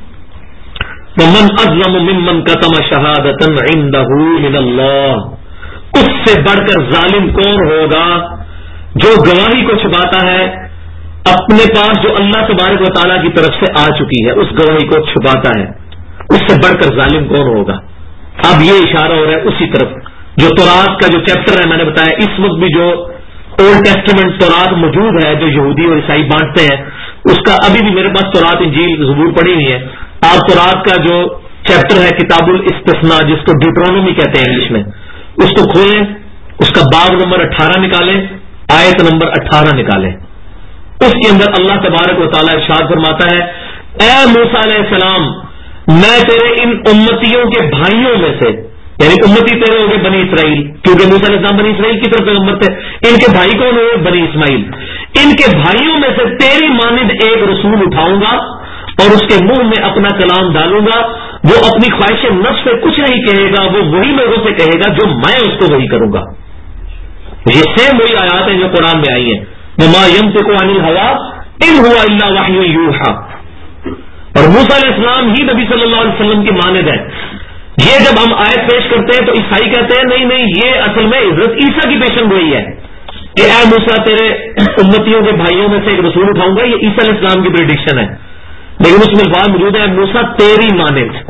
وَمَنْ أَظْلَمُ مِمَّنْ كَتَمَ شَهَادَةً عِنْدَهُ مِنَ اللَّهِ, اس سے بڑھ کر ظالم کون ہوگا جو گواہی کو چھپاتا ہے اپنے پاس جو اللہ تبارک و تعالیٰ کی طرف سے آ چکی ہے, اس گواہی کو چھپاتا ہے. اس سے بڑھ کر ظالم کون ہوگا؟ اب یہ اشارہ ہو رہا ہے اسی طرف جو تورات کا جو چیپٹر ہے. میں نے بتایا اس وقت بھی جو اولڈ ٹیسٹمنٹ تورات موجود ہے جو یہودی اور عیسائی بانٹتے ہیں, اس کا ابھی بھی میرے پاس تورات انجیل زبور پڑی ہوئی ہے. آپ تورات کا جو چیپٹر ہے کتاب الاستثناء جس کو ڈیوٹرونومی کہتے ہیں انگلش میں, اس کو کھولیں, اس کا باب نمبر 18 نکالیں, آیت نمبر 18 نکالیں. اس کے اندر اللہ تبارک و تعالیٰ ارشاد فرماتا ہے اے موسیٰ علیہ السلام میں تیرے ان امتیوں کے بھائیوں میں سے, یعنی امتی تیرے ہو گئے بنی اسرائیل, کیونکہ موسیٰ علیہ السلام بنی اسرائیل کی طرف پیغمبر تھے, ان کے بھائی کون ہوئے بنی اسماعیل, ان کے بھائیوں میں سے تیری مانند ایک رسول اٹھاؤں گا اور اس کے منہ میں اپنا کلام ڈالوں گا, وہ اپنی خواہش نفس سے کچھ نہیں کہے گا, وہ وہی لوگوں سے کہے گا جو میں اس کو وہی کروں گا. یہ سیم وہی آیات ہیں جو قرآن میں آئی ہیں. وما ينطق عن الهوى ان هو الا وحی یوحى, اور موسیٰ علیہ السلام ہی نبی صلی اللہ علیہ وسلم کی مانند ہے. یہ جب ہم آیت پیش کرتے ہیں تو عیسائی کہتے ہیں نہیں یہ اصل میں حضرت عیسیٰ کی پیشن گوئی ہے کہ اے موسیٰ تیرے امتیوں کے بھائیوں میں سے ایک رسول اٹھاؤں گا. یہ عیسیٰ علیہ السلام کی پریڈکشن ہے, لیکن اس میں الفاظ موجود ہے موسیٰ تیری مانند.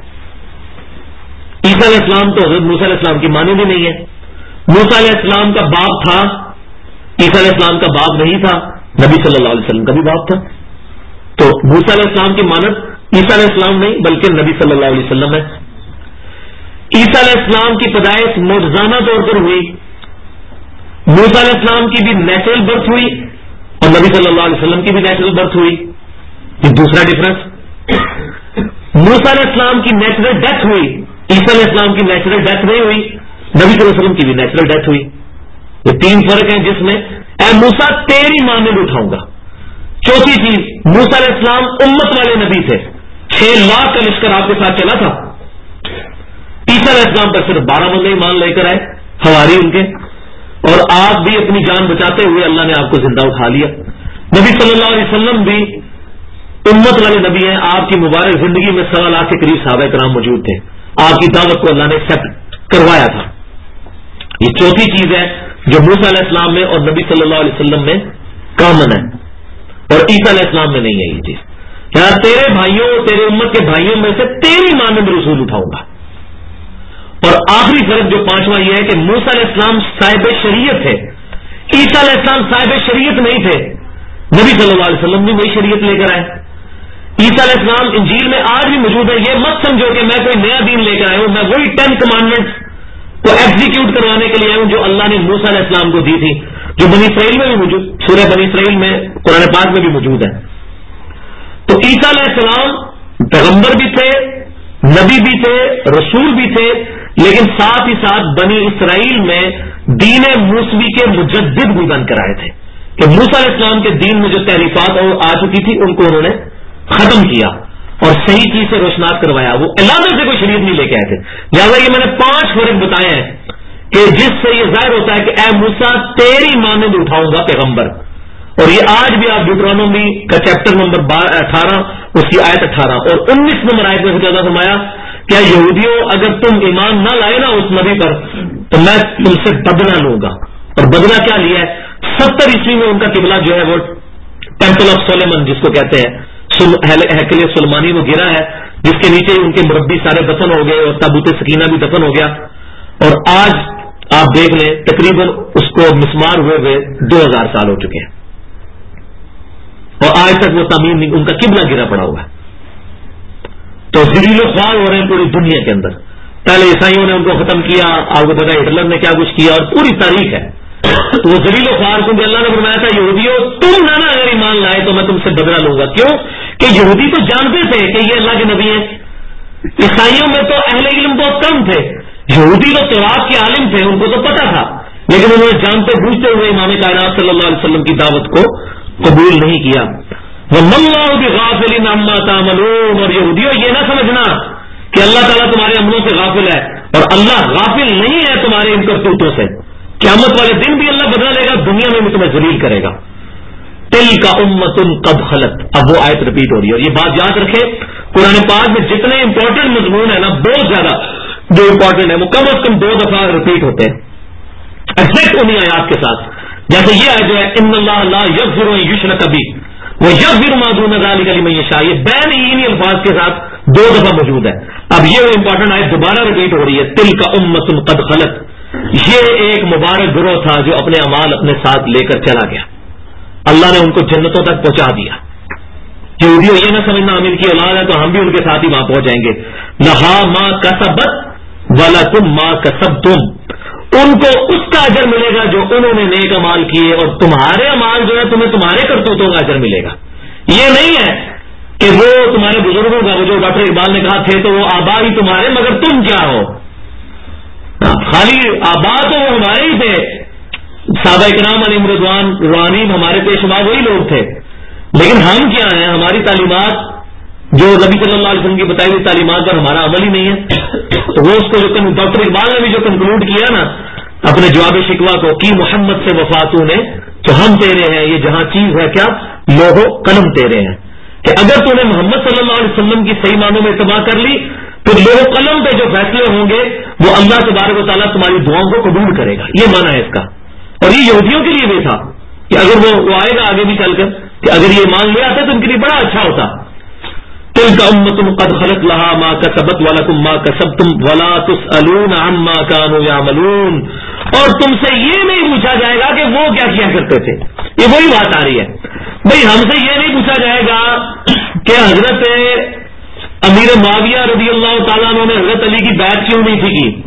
عیسیٰ علیہ السلام تو حضرت موسیٰ علیہ السلام کی مانند ہی نہیں ہے. موسیٰ علیہ السلام کا باپ تھا, عیسیٰ علیہ السلام کا باپ نہیں تھا, نبی صلی اللہ علیہ وسلم کا بھی باپ تھا. تو موسیٰ علیہ السلام کی مانند عیسیٰ علیہ السلام نہیں بلکہ نبی صلی اللہ علیہ وسلم ہے. عیسیٰ علیہ السلام کی پیدائش معجزانہ طور پر ہوئی, موسیٰ علیہ السلام کی بھی نیچرل برتھ ہوئی اور نبی صلی اللہ علیہ وسلم کی بھی نیچرل برتھ ہوئی. یہ دوسرا ڈفرنس. موسیٰ علیہ السلام کی نیچرل ڈیتھ ہوئی, عیسیٰ علیہ السلام کی نیچرل ڈیتھ نہیں ہوئی, نبی صلی اللہ علیہ وسلم کی بھی نیچرل ڈیتھ ہوئی. یہ تین فرق ہیں جس میں اے موسیٰ تیری مانند اٹھاؤں گا. چوتھی چیز موسیٰ علیہ السلام امت والے نبی تھے, 6 لاکھ کا لشکر آپ کے ساتھ چلا تھا. عیسیٰ علیہ السلام پر صرف 12 بندے ایمان لے کر آئے حواری ان کے, اور آپ بھی اپنی جان بچاتے ہوئے اللہ نے آپ کو زندہ اٹھا لیا. نبی صلی اللہ علیہ وسلم بھی امت والے نبی ہیں, آپ کی مبارک زندگی میں 1.25 لاکھ کے قریب صحابہ کرام موجود تھے, آپ کی دعوت کو اللہ نے ایکسپٹ کروایا تھا. یہ چوتھی چیز ہے جو موسیٰ علیہ السلام میں اور نبی صلی اللہ علیہ وسلم میں کامن ہے اور عیسیٰ علیہ السلام میں نہیں ہے یہ چیز. یار تیرے بھائیوں تیرے امت کے بھائیوں میں سے تیری مانند رسول اٹھاؤں گا. اور آخری فرق جو 5واں یہ ہے کہ موسیٰ علیہ السلام صاحب شریعت تھے, عیسیٰ علیہ السلام صاحب شریعت نہیں تھے. نبی صلی اللہ علیہ وسلم بھی وہی شریعت لے کر آئے. عیسیٰ علیہ السلام انجیل میں آج بھی موجود ہے. یہ مت سمجھو کہ میں کوئی نیا دین لے کر آیا ہوں, میں وہی 10 کمانڈمنٹس کو ایگزیکیوٹ کروانے کے لیے آیا ہوں جو اللہ نے موسیٰ علیہ السلام کو دی تھی, جو بنی اسرائیل میں بھی موجود, سورہ بنی اسرائیل میں قرآن پاک میں بھی موجود ہے. تو عیسیٰ علیہ السلام پیغمبر بھی تھے, نبی بھی تھے, رسول بھی تھے, لیکن ساتھ ہی ساتھ بنی اسرائیل میں دین موسوی کے مجدد بھی بن کر آئے تھے کہ موسیٰ علیہ السلام کے دین میں جو تحریفات آ چکی تھی ان کو انہوں نے ختم کیا اور صحیح چیز سے روشنات کروایا. وہ علیحدہ سے کوئی شریعت نہیں لے کے آئے تھے. لہٰذا یہ میں نے 5 فرق بتائے ہیں کہ جس سے یہ ظاہر ہوتا ہے کہ اے موسیٰ تیری مانند اٹھاؤں گا پیغمبر. اور یہ آج بھی آپ ڈیوٹرونومی کا چیپٹر نمبر 18 اس کی آیت 18 اور 19 نمبر آیت میں زیادہ فرمایا کیا یہودیوں اگر تم ایمان نہ لائے نا اس نبی پر تو میں تم سے بدلہ لوں گا. اور بدلہ کیا لیا ہے؟ 70 عیسوی میں ان کا قبلہ جو ہے وہ ٹیمپل آف سلیمان جس کو کہتے ہیں, ہیکل سلیمانی وہ گرا ہے, جس کے نیچے ان کے مربی سارے دفن ہو گئے اور تابوت سکینہ بھی دفن ہو گیا. اور آج آپ دیکھ لیں تقریباً اس کو مسمار ہوئے 2000 سال ہو چکے ہیں, اور آج تک وہ تعمیر نہیں, ان کا قبلہ گرا پڑا ہوا ہے. تو ذلیل و خوار ہو رہے ہیں پوری دنیا کے اندر. پہلے عیسائیوں نے ان کو ختم کیا, آپ کو پتا ہٹلر نے کیا کچھ کیا, اور پوری تاریخ ہے. تو وہ ذلیل و خوار, کیونکہ اللہ نے فرمایا تھا یہودیوں تم نہ اگر ایمان لائے تو میں تم سے بدلہ لوں گا. کیوں کہ یہودی تو جانتے تھے کہ یہ اللہ کے نبی ہیں. عیسائیوں میں تو اہل علم بہت کم تھے, یہودی تو تورات کے عالم تھے, ان کو تو پتا تھا, لیکن انہوں نے جانتے بوجھتے ہوئے امام کائنات صلی اللہ علیہ وسلم کی دعوت کو قبول نہیں کیا. وَمَا اللَّهُ بِغَافِلٍ عَمَّا تَعْمَلُونَ, اور یہودیوں یہ نہ سمجھنا کہ اللہ تعالیٰ تمہارے عملوں سے غافل ہے, اور اللہ غافل نہیں ہے تمہارے ان کرتوتوں سے. قیامت والے دن بھی اللہ بدلا لے گا, دنیا میں بھی تمہیں ذلیل کرے گا. تِلْكَ أُمَّةٌ قَدْ خَلَتْ, اب وہ آیت رپیٹ ہو رہی ہے. اور یہ بات یاد رکھے, قرآن پاک میں جتنے امپورٹنٹ مضمون ہیں نا, بہت زیادہ جو امپورٹنٹ ہے وہ کم از کم 2 دفعہ رپیٹ ہوتے ہیں ایگزیکٹ انہی آیات کے ساتھ. جیسے یہ آیت جو ہے ان اللہ لا یغفر ان یشرک بہ ویغفر ما دون ذلک لمن یشاء, یہ بین انہی الفاظ کے ساتھ 2 دفعہ موجود ہے. اب یہ وہ امپورٹنٹ آیت دوبارہ رپیٹ ہو رہی ہے. تلک امۃ قد خلت, یہ ایک مبارک گروہ تھا جو اپنے اعمال اپنے ساتھ لے کر چلا گیا, اللہ نے ان کو جنتوں تک پہنچا دیا. یہودیوں یہ نہ سمجھنا عامر کی اولاد ہے تو ہم بھی ان کے ساتھ ہی وہاں پہنچ جائیں گے. لہا ما کسبت ولکم ما کسبتم, ان کو اس کا اجر ملے گا جو انہوں نے نیک امال کیے, اور تمہارے امال جو ہے تمہیں تمہارے کرتوتوں کا اجر ملے گا. یہ نہیں ہے کہ وہ تمہارے بزرگوں کا, وہ جو ڈاکٹر اقبال نے کہا تھے تو وہ آبا ہی تمہارے مگر تم کیا ہو. خالی آبا تو وہ ہمارے ہی تھے, صحابہ کرام علیہم رضوان روحانی ہمارے پیشوا وہی لوگ تھے, لیکن ہم کیا ہیں, ہماری تعلیمات جو نبی صلی اللہ علیہ وسلم کی بتائی ہوئی تعلیمات پر ہمارا عمل ہی نہیں ہے. تو وہ اس کو جو ڈاکٹر اقبال نے بھی جو کنکلوڈ کیا نا اپنے جواب شکوہ کو, کی محمد سے وفاتوں نے تو ہم تیرے ہیں, یہ جہاں چیز ہے کیا لوح و قلم تیرے ہیں, کہ اگر تو نے محمد صلی اللہ علیہ وسلم کی صحیح معنوں میں اتباع کر لی تو لوح و قلم پہ جو فیصلے ہوں گے وہ اللہ تبارک و تعالیٰ تمہاری دعاؤں کو قبول کرے گا. یہ معنی ہے اس کا. اور یہ یہودیوں کے لیے بھی تھا کہ اگر وہ آئے گا آگے بھی چل کر کہ اگر یہ مان لے آتے تو ان کے لیے بڑا اچھا ہوتا. تلک امۃ قد خلت لها ما کسبت ولکم ما کسبتم ولا تسألون عما كانوا يعملون, اور تم سے یہ نہیں پوچھا جائے گا کہ وہ کیا کیا کرتے تھے. یہ وہی بات آ رہی ہے بھئی, ہم سے یہ نہیں پوچھا جائے گا کہ حضرت امیر معاویہ رضی اللہ تعالیٰ عنہ نے حضرت علی کی بیعت کیوں نہیں تھی کی,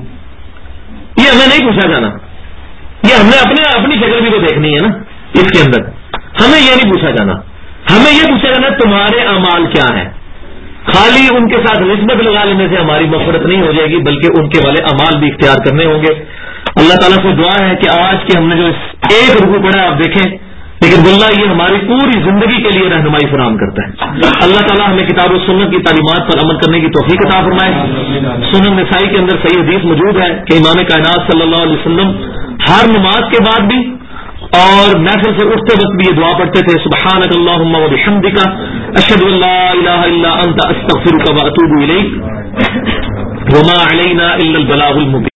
یہ ہمیں نہیں پوچھا جانا. یہ ہم نے اپنی شکل بھی تو دیکھنی ہے نا اس کے اندر, ہمیں یہ نہیں پوچھا جانا. ہمیں یہ پوچھا جانا تمہارے اعمال کیا ہیں. خالی ان کے ساتھ نسبت لگا لینے سے ہماری مغفرت نہیں ہو جائے گی, بلکہ ان کے والے اعمال بھی اختیار کرنے ہوں گے. اللہ تعالیٰ سے دعا ہے کہ آج کے ہم نے جو ایک رکوع پڑھا آپ دیکھیں, لیکن واللہ یہ ہماری پوری زندگی کے لیے رہنمائی فراہم کرتا ہے. اللہ تعالیٰ ہمیں کتاب و سنت کی تعلیمات پر عمل کرنے کی توفیق عطا فرمائے. سنن نسائی کے اندر صحیح حدیث موجود ہے کہ امام کائنات صلی اللہ علیہ وسلم ہر نماز کے بعد بھی اور محفل سے اٹھتے وقت بھی یہ دعا پڑھتے تھے, سبحانک اللہم و بحمدک اشہد ان لا الہ الا انت استغفرک و اتوب الیک وما علینا الا البلاغ المبین.